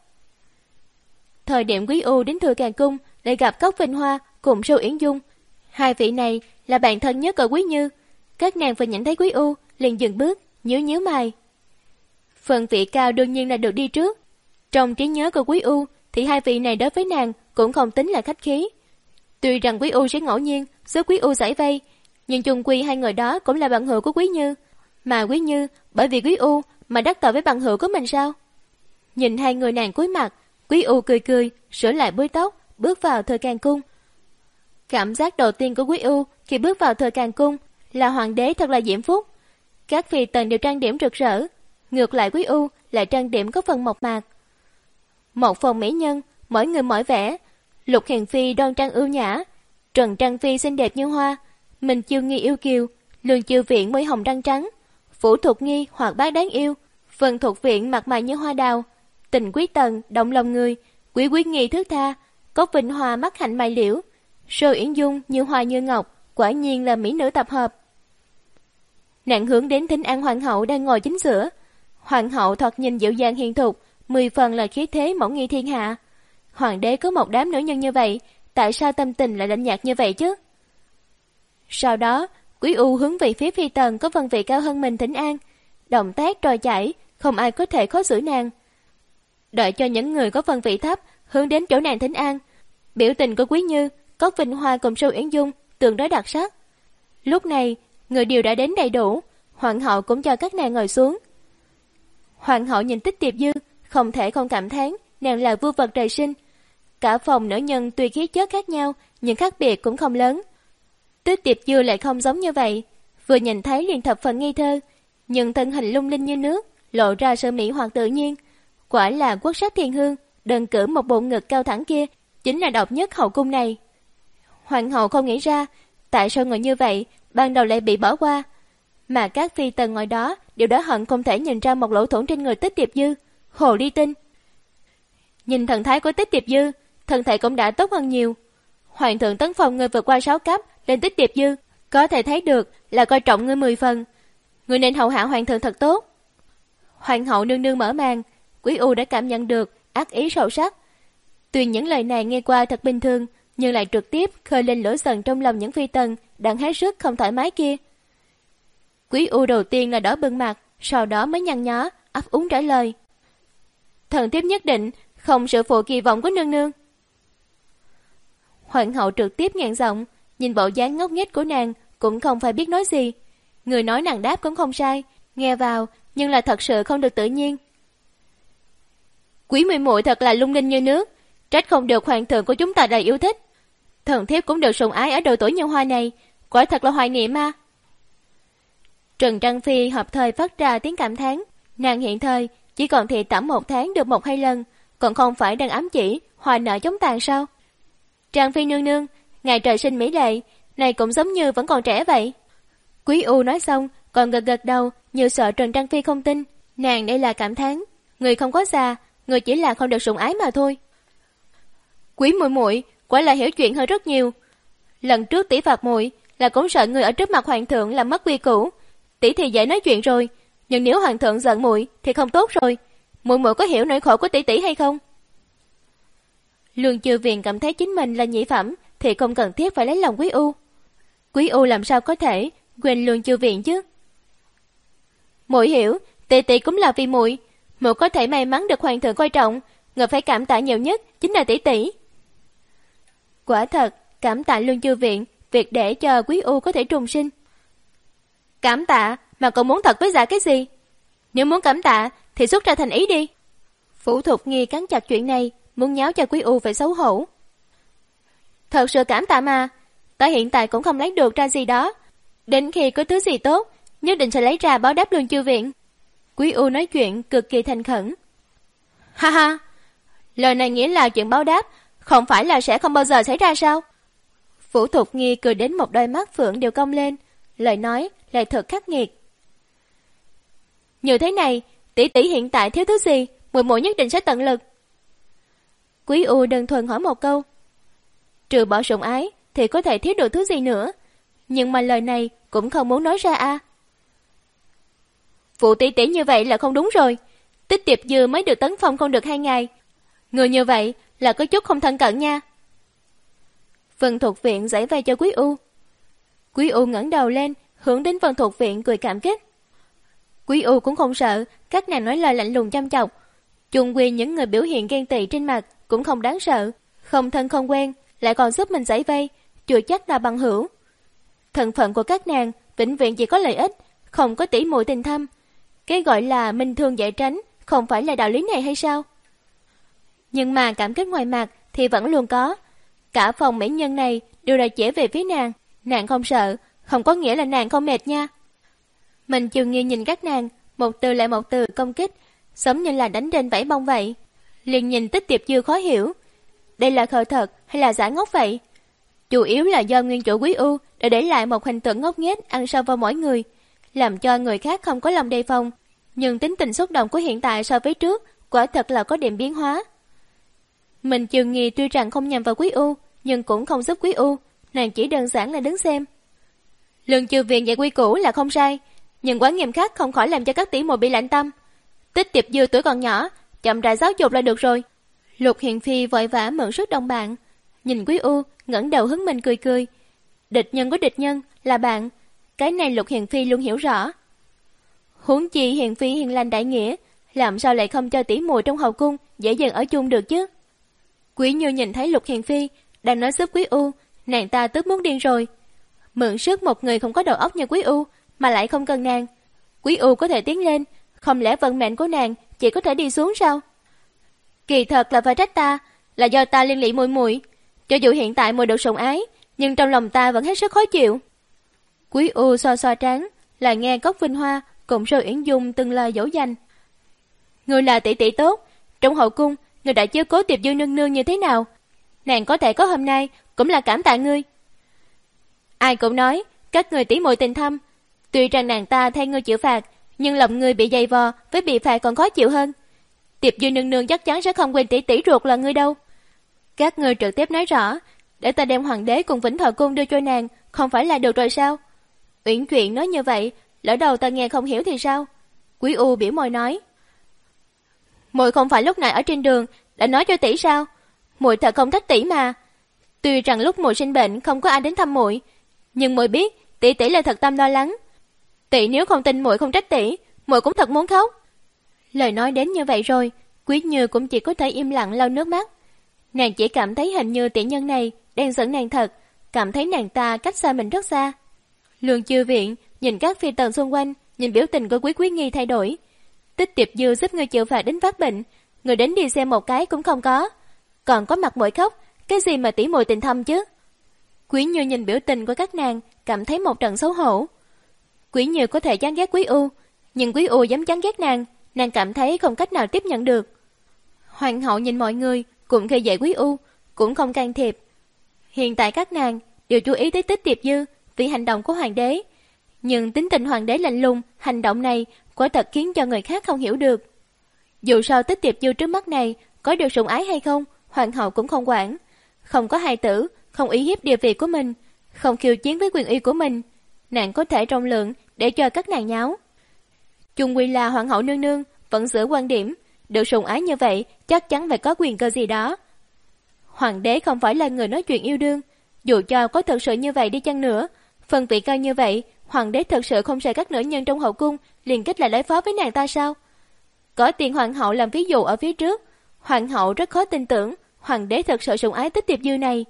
Thời điểm Quý U đến Thừa Càng cung lại gặp Cốc Vinh Hoa cùng Sưu Yển Dung. Hai vị này là bạn thân nhất của Quý Như. Các nàng vừa nhìn thấy Quý U liền dừng bước, nhíu nhíu mày. Phần vị cao đương nhiên là được đi trước. Trong trí nhớ của Quý U thì hai vị này đối với nàng cũng không tính là khách khí. Tuy rằng Quý U sẽ ngẫu nhiên giúp Quý U giải vây, nhưng chung quy hai người đó cũng là bạn hữu của Quý Như. Mà Quý Như bởi vì Quý U mà đắc tội với bạn hữu của mình sao? Nhìn hai người nàng cúi mặt, Quý U cười cười, sửa lại búi tóc, bước vào Thừa Càng cung. Cảm giác đầu tiên của Quý U khi bước vào Thừa Càng cung là hoàng đế thật là diễm phúc. Các phi tần đều trang điểm rực rỡ, ngược lại Quý U lại trang điểm có phần mộc mạc. Một phòng mỹ nhân, mỗi người mỗi vẻ. Lục Hiền Phi đoan trang ưu nhã, Trần Trang Phi xinh đẹp như hoa, Minh Chiêu Nghi yêu kiều, Lương Chiêu Viện môi hồng răng trắng, Phủ Thục Nghi hoạt bát đáng yêu, Vân Thục Viện mặt mày như hoa đào, Tình Quý Tần động lòng người, Quý Quý Nghi thước tha, Cốc Vinh Hoa mắt hạnh mày liễu, Sô Yển Dung như hoa như ngọc, quả nhiên là mỹ nữ tập hợp. Nàng hướng đến thính an hoàng hậu đang ngồi chính giữa. Hoàng hậu thoạt nhìn dịu dàng hiền thục, mười phần là khí thế mẫu nghi thiên hạ. Hoàng đế có một đám nữ nhân như vậy, tại sao tâm tình lại lạnh nhạt như vậy chứ? Sau đó, Quý U hướng về phía phi tần có vân vị cao hơn mình thỉnh an, động tác trôi chảy, không ai có thể khó xử nàng. Đợi cho những người có vân vị thấp hướng đến chỗ nàng thỉnh an, biểu tình của Quý Như, Cốc Vinh Hoa cùng Sưu Yển Dung tương đối đặc sắc. Lúc này, người đều đã đến đầy đủ, hoàng hậu cũng cho các nàng ngồi xuống. Hoàng hậu nhìn Tích Tiệp Dư, không thể không cảm thán nàng là vua vật trời sinh. Cả phòng nữ nhân tuy khí chất khác nhau, nhưng khác biệt cũng không lớn. Tích Tiệp Dư lại không giống như vậy, vừa nhìn thấy liền thập phần ngây thơ, nhưng thân hình lung linh như nước, lộ ra sự mỹ hoặc tự nhiên. Quả là quốc sắc thiên hương, đơn cử một bộ ngực cao thẳng kia, chính là độc nhất hậu cung này. Hoàng hậu không nghĩ ra, tại sao người như vậy ban đầu lại bị bỏ qua, mà các phi tần ngoài đó đều đã hận không thể nhìn ra một lỗ thủng trên người Tích Tiệp Dư. Hồ ly tinh. Nhìn thần thái của Tích Tiệp Dư, thân thể cũng đã tốt hơn nhiều. Hoàng thượng tấn phong ngươi vượt qua sáu cấp lên Tích Tiệp Dư, có thể thấy được là coi trọng ngươi mười phần. Ngươi nên hầu hạ hoàng thượng thật tốt. Hoàng hậu nương nương mở màn, Quý U đã cảm nhận được ác ý sâu sắc. Tuy những lời này nghe qua thật bình thường, nhưng lại trực tiếp khơi lên lửa giận trong lòng những phi tần đang hết sức không thoải mái kia. Quý U đầu tiên là đỏ bừng mặt, sau đó mới nhăn nhó, ấp úng trả lời. Thần thiếp nhất định không sự phụ kỳ vọng của nương nương. Hoàng hậu trực tiếp ngẹn giọng, nhìn bộ dáng ngốc nghếch của nàng cũng không phải biết nói gì. Người nói nàng đáp cũng không sai, nghe vào nhưng là thật sự không được tự nhiên. Quý muội muội thật là lung linh như nước, trách không được hoàng thượng của chúng ta đầy yêu thích. Thần thiếp cũng được sủng ái ở độ tuổi như hoa này, quả thật là hoài niệm mà. Trần Trang Phi hợp thời phát ra tiếng cảm thán, nàng hiện thời chỉ còn thị tẩm một tháng được một hai lần, còn không phải đang ám chỉ hoa nợ chống tàn sao? Trang Phi nương nương, ngài trời sinh mỹ lệ, này cũng giống như vẫn còn trẻ vậy. Quý U nói xong còn gật gật đầu như sợ Trần Trang Phi không tin. Nàng đây là cảm thán, người không có già, người chỉ là không được sủng ái mà thôi. Quý muội muội quả là hiểu chuyện hơn rất nhiều. Lần trước tỷ phạt muội là cũng sợ người ở trước mặt hoàng thượng làm mất quy củ. Tỷ thì dễ nói chuyện rồi, nhưng nếu hoàng thượng giận muội thì không tốt rồi. Muội muội có hiểu nỗi khổ của tỷ tỷ hay không? Lương Chư Viễn cảm thấy chính mình là nhị phẩm thì không cần thiết phải lấy lòng Quý U. Quý U làm sao có thể quên Lương Chư Viễn chứ? Muội hiểu, tỷ tỷ cũng là vì muội, muội có thể may mắn được hoàng thượng coi trọng, người phải cảm tạ nhiều nhất chính là tỷ tỷ. Quả thật, cảm tạ Lương Chư Viễn việc để cho Quý U có thể trùng sinh. Cảm tạ mà còn muốn thật với giả cái gì? Nếu muốn cảm tạ thì xuất ra thành ý đi. Phủ Thục Nghi cắn chặt chuyện này, muốn nháo cho Quý U phải xấu hổ. Thật sự cảm tạ mà, ta hiện tại cũng không lấy được ra gì đó. Đến khi có thứ gì tốt, nhất định sẽ lấy ra báo đáp Lương Chư Viễn. Quý U nói chuyện cực kỳ thành khẩn. Ha ha, lời này nghĩa là chuyện báo đáp, không phải là sẽ không bao giờ xảy ra sao? Phủ Thục Nghi cười đến một đôi mắt phượng đều cong lên, lời nói lại thật khắc nghiệt. Như thế này, tỷ tỷ hiện tại thiếu thứ gì, muội muội nhất định sẽ tận lực. Quý U đơn thuần hỏi một câu. Trừ bỏ sủng ái thì có thể thiếu được thứ gì nữa, nhưng mà lời này cũng không muốn nói ra à. Phụ tỷ tỷ như vậy là không đúng rồi. Tích Tiệp Dư mới được tấn phong không được hai ngày, người như vậy là có chút không thân cận nha. Vân Thuộc Viện giãy vai cho Quý U. Quý U ngẩng đầu lên hướng đến Vân Thuộc Viện cười cảm kích. Quý U cũng không sợ các nàng nói lời lạnh lùng chăm chọc, chung quy những người biểu hiện ghen tị trên mặt cũng không đáng sợ, không thân không quen lại còn giúp mình giãy vai, chưa chắc là bằng hữu. Thân phận của các nàng vĩnh viễn chỉ có lợi ích, không có tỉ muội tình thâm. Cái gọi là minh thương dễ tránh không phải là đạo lý này hay sao? Nhưng mà cảm kích ngoài mặt thì vẫn luôn có. Cả phòng mỹ nhân này đều là chỉ về phía nàng, nàng không sợ, không có nghĩa là nàng không mệt nha. Mình Chiều Nghi nhìn các nàng, một từ lại một từ công kích, giống như là đánh trên vảy bông vậy. Liền nhìn Tích Tiệp Dư khó hiểu, đây là khờ thật hay là giả ngốc vậy? Chủ yếu là do nguyên chủ Quý U đã để lại một hình tượng ngốc nghếch ăn sâu vào mỗi người, làm cho người khác không có lòng đề phòng. Nhưng tính tình xúc động của hiện tại so với trước quả thật là có điểm biến hóa. Mình Chiều Nghi tuy rằng không nhằm vào Quý U, nhưng cũng không giúp Quý U, nàng chỉ đơn giản là đứng xem. Lương Chư Viễn dạy quy củ là không sai, nhưng quá nghiêm khắc không khỏi làm cho các tỷ muội bị lạnh tâm. Tích Tiệp Dư tuổi còn nhỏ, chậm rãi giáo dục là được rồi. Lục Hiền Phi vội vã mượn sức đồng bạn, nhìn Quý U ngẩng đầu hướng mình cười cười. Địch nhân của địch nhân là bạn, cái này Lục Hiền Phi luôn hiểu rõ. Huống chi Hiền Phi hiền lành đại nghĩa, làm sao lại không cho tỷ muội trong hậu cung dễ dàng ở chung được chứ? Quý Như nhìn thấy Lục Hiền Phi đang nói giúp Quý U, nàng ta tức muốn điên rồi. Mượn sức một người không có đầu óc như Quý U mà lại không cần nàng, Quý U có thể tiến lên, không lẽ vận mệnh của nàng chỉ có thể đi xuống sao? Kỳ thật là phải trách ta, là do ta liên lụy muội muội. Cho dù hiện tại muội được sủng ái, nhưng trong lòng ta vẫn hết sức khó chịu. Quý U xoa xoa trán, là nghe Cốc Vinh Hoa cùng Sơ Uyển Dung từng lời dỗ dành. Người là tỷ tỷ tốt, trong hậu cung người đã chiếu cố Tiệp Dư nương nương như thế nào, nàng có thể có hôm nay cũng là cảm tạ ngươi. Ai cũng nói các người tỷ muội tình thâm, tuy rằng nàng ta thay ngươi chịu phạt, nhưng lòng ngươi bị dày vò với bị phạt còn khó chịu hơn. Tiệp Dư nương nương chắc chắn sẽ không quên tỷ tỷ ruột là ngươi đâu. Các ngươi trực tiếp nói rõ, để ta đem hoàng đế cùng Vĩnh Thọ cung đưa cho nàng, không phải là được rồi sao? Uyển chuyện nói như vậy, lỡ đầu ta nghe không hiểu thì sao? Quý U biểu môi nói. Muội không phải lúc này ở trên đường đã nói cho tỷ sao? Muội thật không trách tỷ mà. Tuy rằng lúc muội sinh bệnh không có ai đến thăm muội, nhưng muội biết tỷ tỷ là thật tâm lo lắng. Tỷ nếu không tin muội không trách tỷ, muội cũng thật muốn khóc. Lời nói đến như vậy rồi, Quý Như cũng chỉ có thể im lặng lau nước mắt. Nàng chỉ cảm thấy hình như tiểu nhân này đang giận nàng thật, cảm thấy nàng ta cách xa mình rất xa. Lương Chư Viện nhìn các phi tần xung quanh, nhìn biểu tình của Quý Quý Nghi thay đổi. Tích Tiệp Dư giúp người chịu phạt đến phát bệnh, người đến đi xem một cái cũng không có, còn có mặt mũi khóc, cái gì mà tỉ muội tình thâm chứ. Quý Như nhìn biểu tình của các nàng, cảm thấy một trận xấu hổ. Quý Như có thể chán ghét Quý U, nhưng Quý U dám chán ghét nàng, nàng cảm thấy không cách nào tiếp nhận được. Hoàng hậu nhìn mọi người cũng khơi dậy Quý U, cũng không can thiệp. Hiện tại các nàng đều chú ý tới Tích Tiệp Dư vì hành động của hoàng đế, nhưng tính tình hoàng đế lạnh lùng, hành động này quả thật khiến cho người khác không hiểu được. Dù sao Tích Tiệp Dư trước mắt này có được sủng ái hay không, hoàng hậu cũng không quản. Không có hài tử, không ý hiếp địa vị của mình, không khiêu chiến với quyền uy của mình, nàng có thể trọng lượng để cho các nàng nháo. Chung quy là hoàng hậu nương nương vẫn giữ quan điểm, được sủng ái như vậy chắc chắn phải có quyền cơ gì đó. Hoàng đế không phải là người nói chuyện yêu đương, dù cho có thật sự như vậy đi chăng nữa, phần vị cao như vậy, hoàng đế thật sự không sợ các nữ nhân trong hậu cung liền kết lại đối phó với nàng ta sao? Có tiền hoàng hậu làm ví dụ ở phía trước, hoàng hậu rất khó tin tưởng hoàng đế thật sự sủng ái Tích Tiệp Dư này.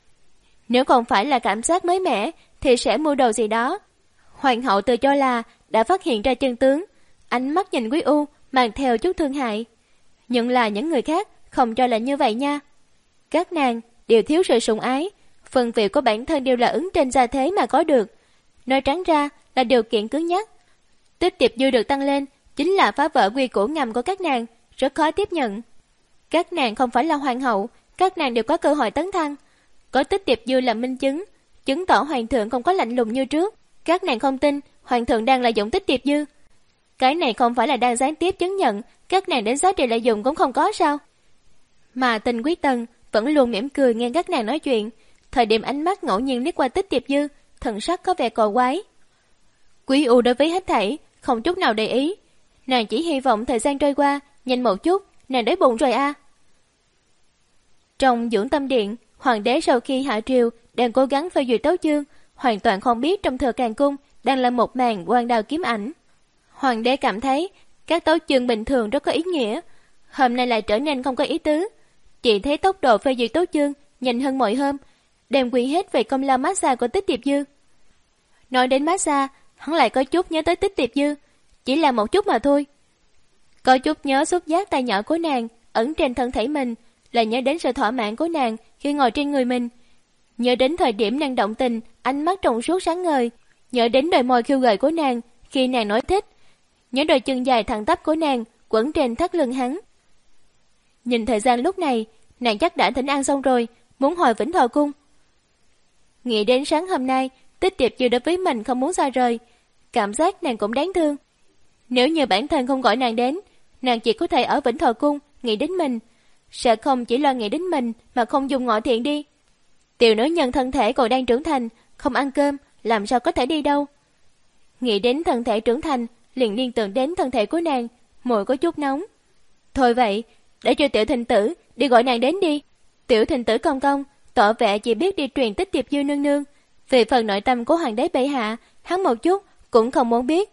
Nếu không phải là cảm giác mới mẻ thì sẽ mưu đồ gì đó. Hoàng hậu tự cho là đã phát hiện ra chân tướng, ánh mắt nhìn Quý U mang theo chút thương hại. Nhưng là những người khác không cho là như vậy nha. Các nàng đều thiếu sự sủng ái, phần vị của bản thân đều là ứng trên gia thế mà có được. Nói trắng ra là điều kiện cứng nhắc. Tích Tiệp Dư được tăng lên chính là phá vỡ quy củ ngầm của các nàng, rất khó tiếp nhận. Các nàng không phải là hoàng hậu, các nàng đều có cơ hội tấn thăng. Có Tích Tiệp Dư làm minh chứng, chứng tỏ hoàng thượng không có lạnh lùng như trước. Các nàng không tin hoàng thượng đang lợi dụng Tích Tiệp Dư. Cái này không phải là đang gián tiếp chứng nhận các nàng đến giá trị lợi dụng cũng không có sao? Mà Tình Quý Tần vẫn luôn mỉm cười nghe các nàng nói chuyện, thời điểm ánh mắt ngẫu nhiên liếc qua Tích Tiệp Dư, thần sắc có vẻ cổ quái. Quý U đối với hết thảy không chút nào để ý, nàng chỉ hy vọng thời gian trôi qua nhanh một chút, nàng đói bụng rồi a. À. Trong dưỡng tâm điện, hoàng đế sau khi hạ triều đang cố gắng phê duyệt tấu chương, hoàn toàn không biết trong Thừa Càng cung đang là một màn quan đao kiếm ảnh. Hoàng đế cảm thấy các tấu chương bình thường rất có ý nghĩa, hôm nay lại trở nên không có ý tứ. Chỉ thấy tốc độ phê duyệt tấu chương nhanh hơn mọi hôm, đem quy hết về công lao massage của Tích Tiệp Dư. Nói đến massage, hắn lại có chút nhớ tới Tích Tiệp Dư, chỉ là một chút mà thôi. Có chút nhớ xúc giác tay nhỏ của nàng ẩn trên thân thể mình, là nhớ đến sự thỏa mãn của nàng khi ngồi trên người mình, nhớ đến thời điểm nàng động tình, ánh mắt trong suốt sáng ngời, nhớ đến đôi môi khiêu gợi của nàng khi nàng nói thích, nhớ đôi chân dài thẳng tắp của nàng quấn trên thắt lưng hắn. Nhìn thời gian lúc này, nàng chắc đã thỉnh an xong rồi, muốn hồi Vĩnh Thọ cung. Nghĩ đến sáng hôm nay, Tích Tiệp Dư đối với mình không muốn xa rời, cảm giác nàng cũng đáng thương. Nếu như bản thân không gọi nàng đến, nàng chỉ có thể ở Vĩnh Thọ cung nghĩ đến mình, sẽ không chỉ lo nghĩ đến mình mà không dùng ngọ thiện đi. Tiểu nữ nhân thân thể còn đang trưởng thành, không ăn cơm, làm sao có thể đi đâu. Nghĩ đến thân thể trưởng thành, liền liên tưởng đến thân thể của nàng, môi có chút nóng. Thôi vậy, để cho Tiểu Thịnh Tử đi gọi nàng đến đi. Tiểu Thịnh Tử công công tỏ vẻ chỉ biết đi truyền Tích Tiệp Dư nương nương. Về phần nội tâm của hoàng đế bệ hạ, hắn một chút cũng không muốn biết.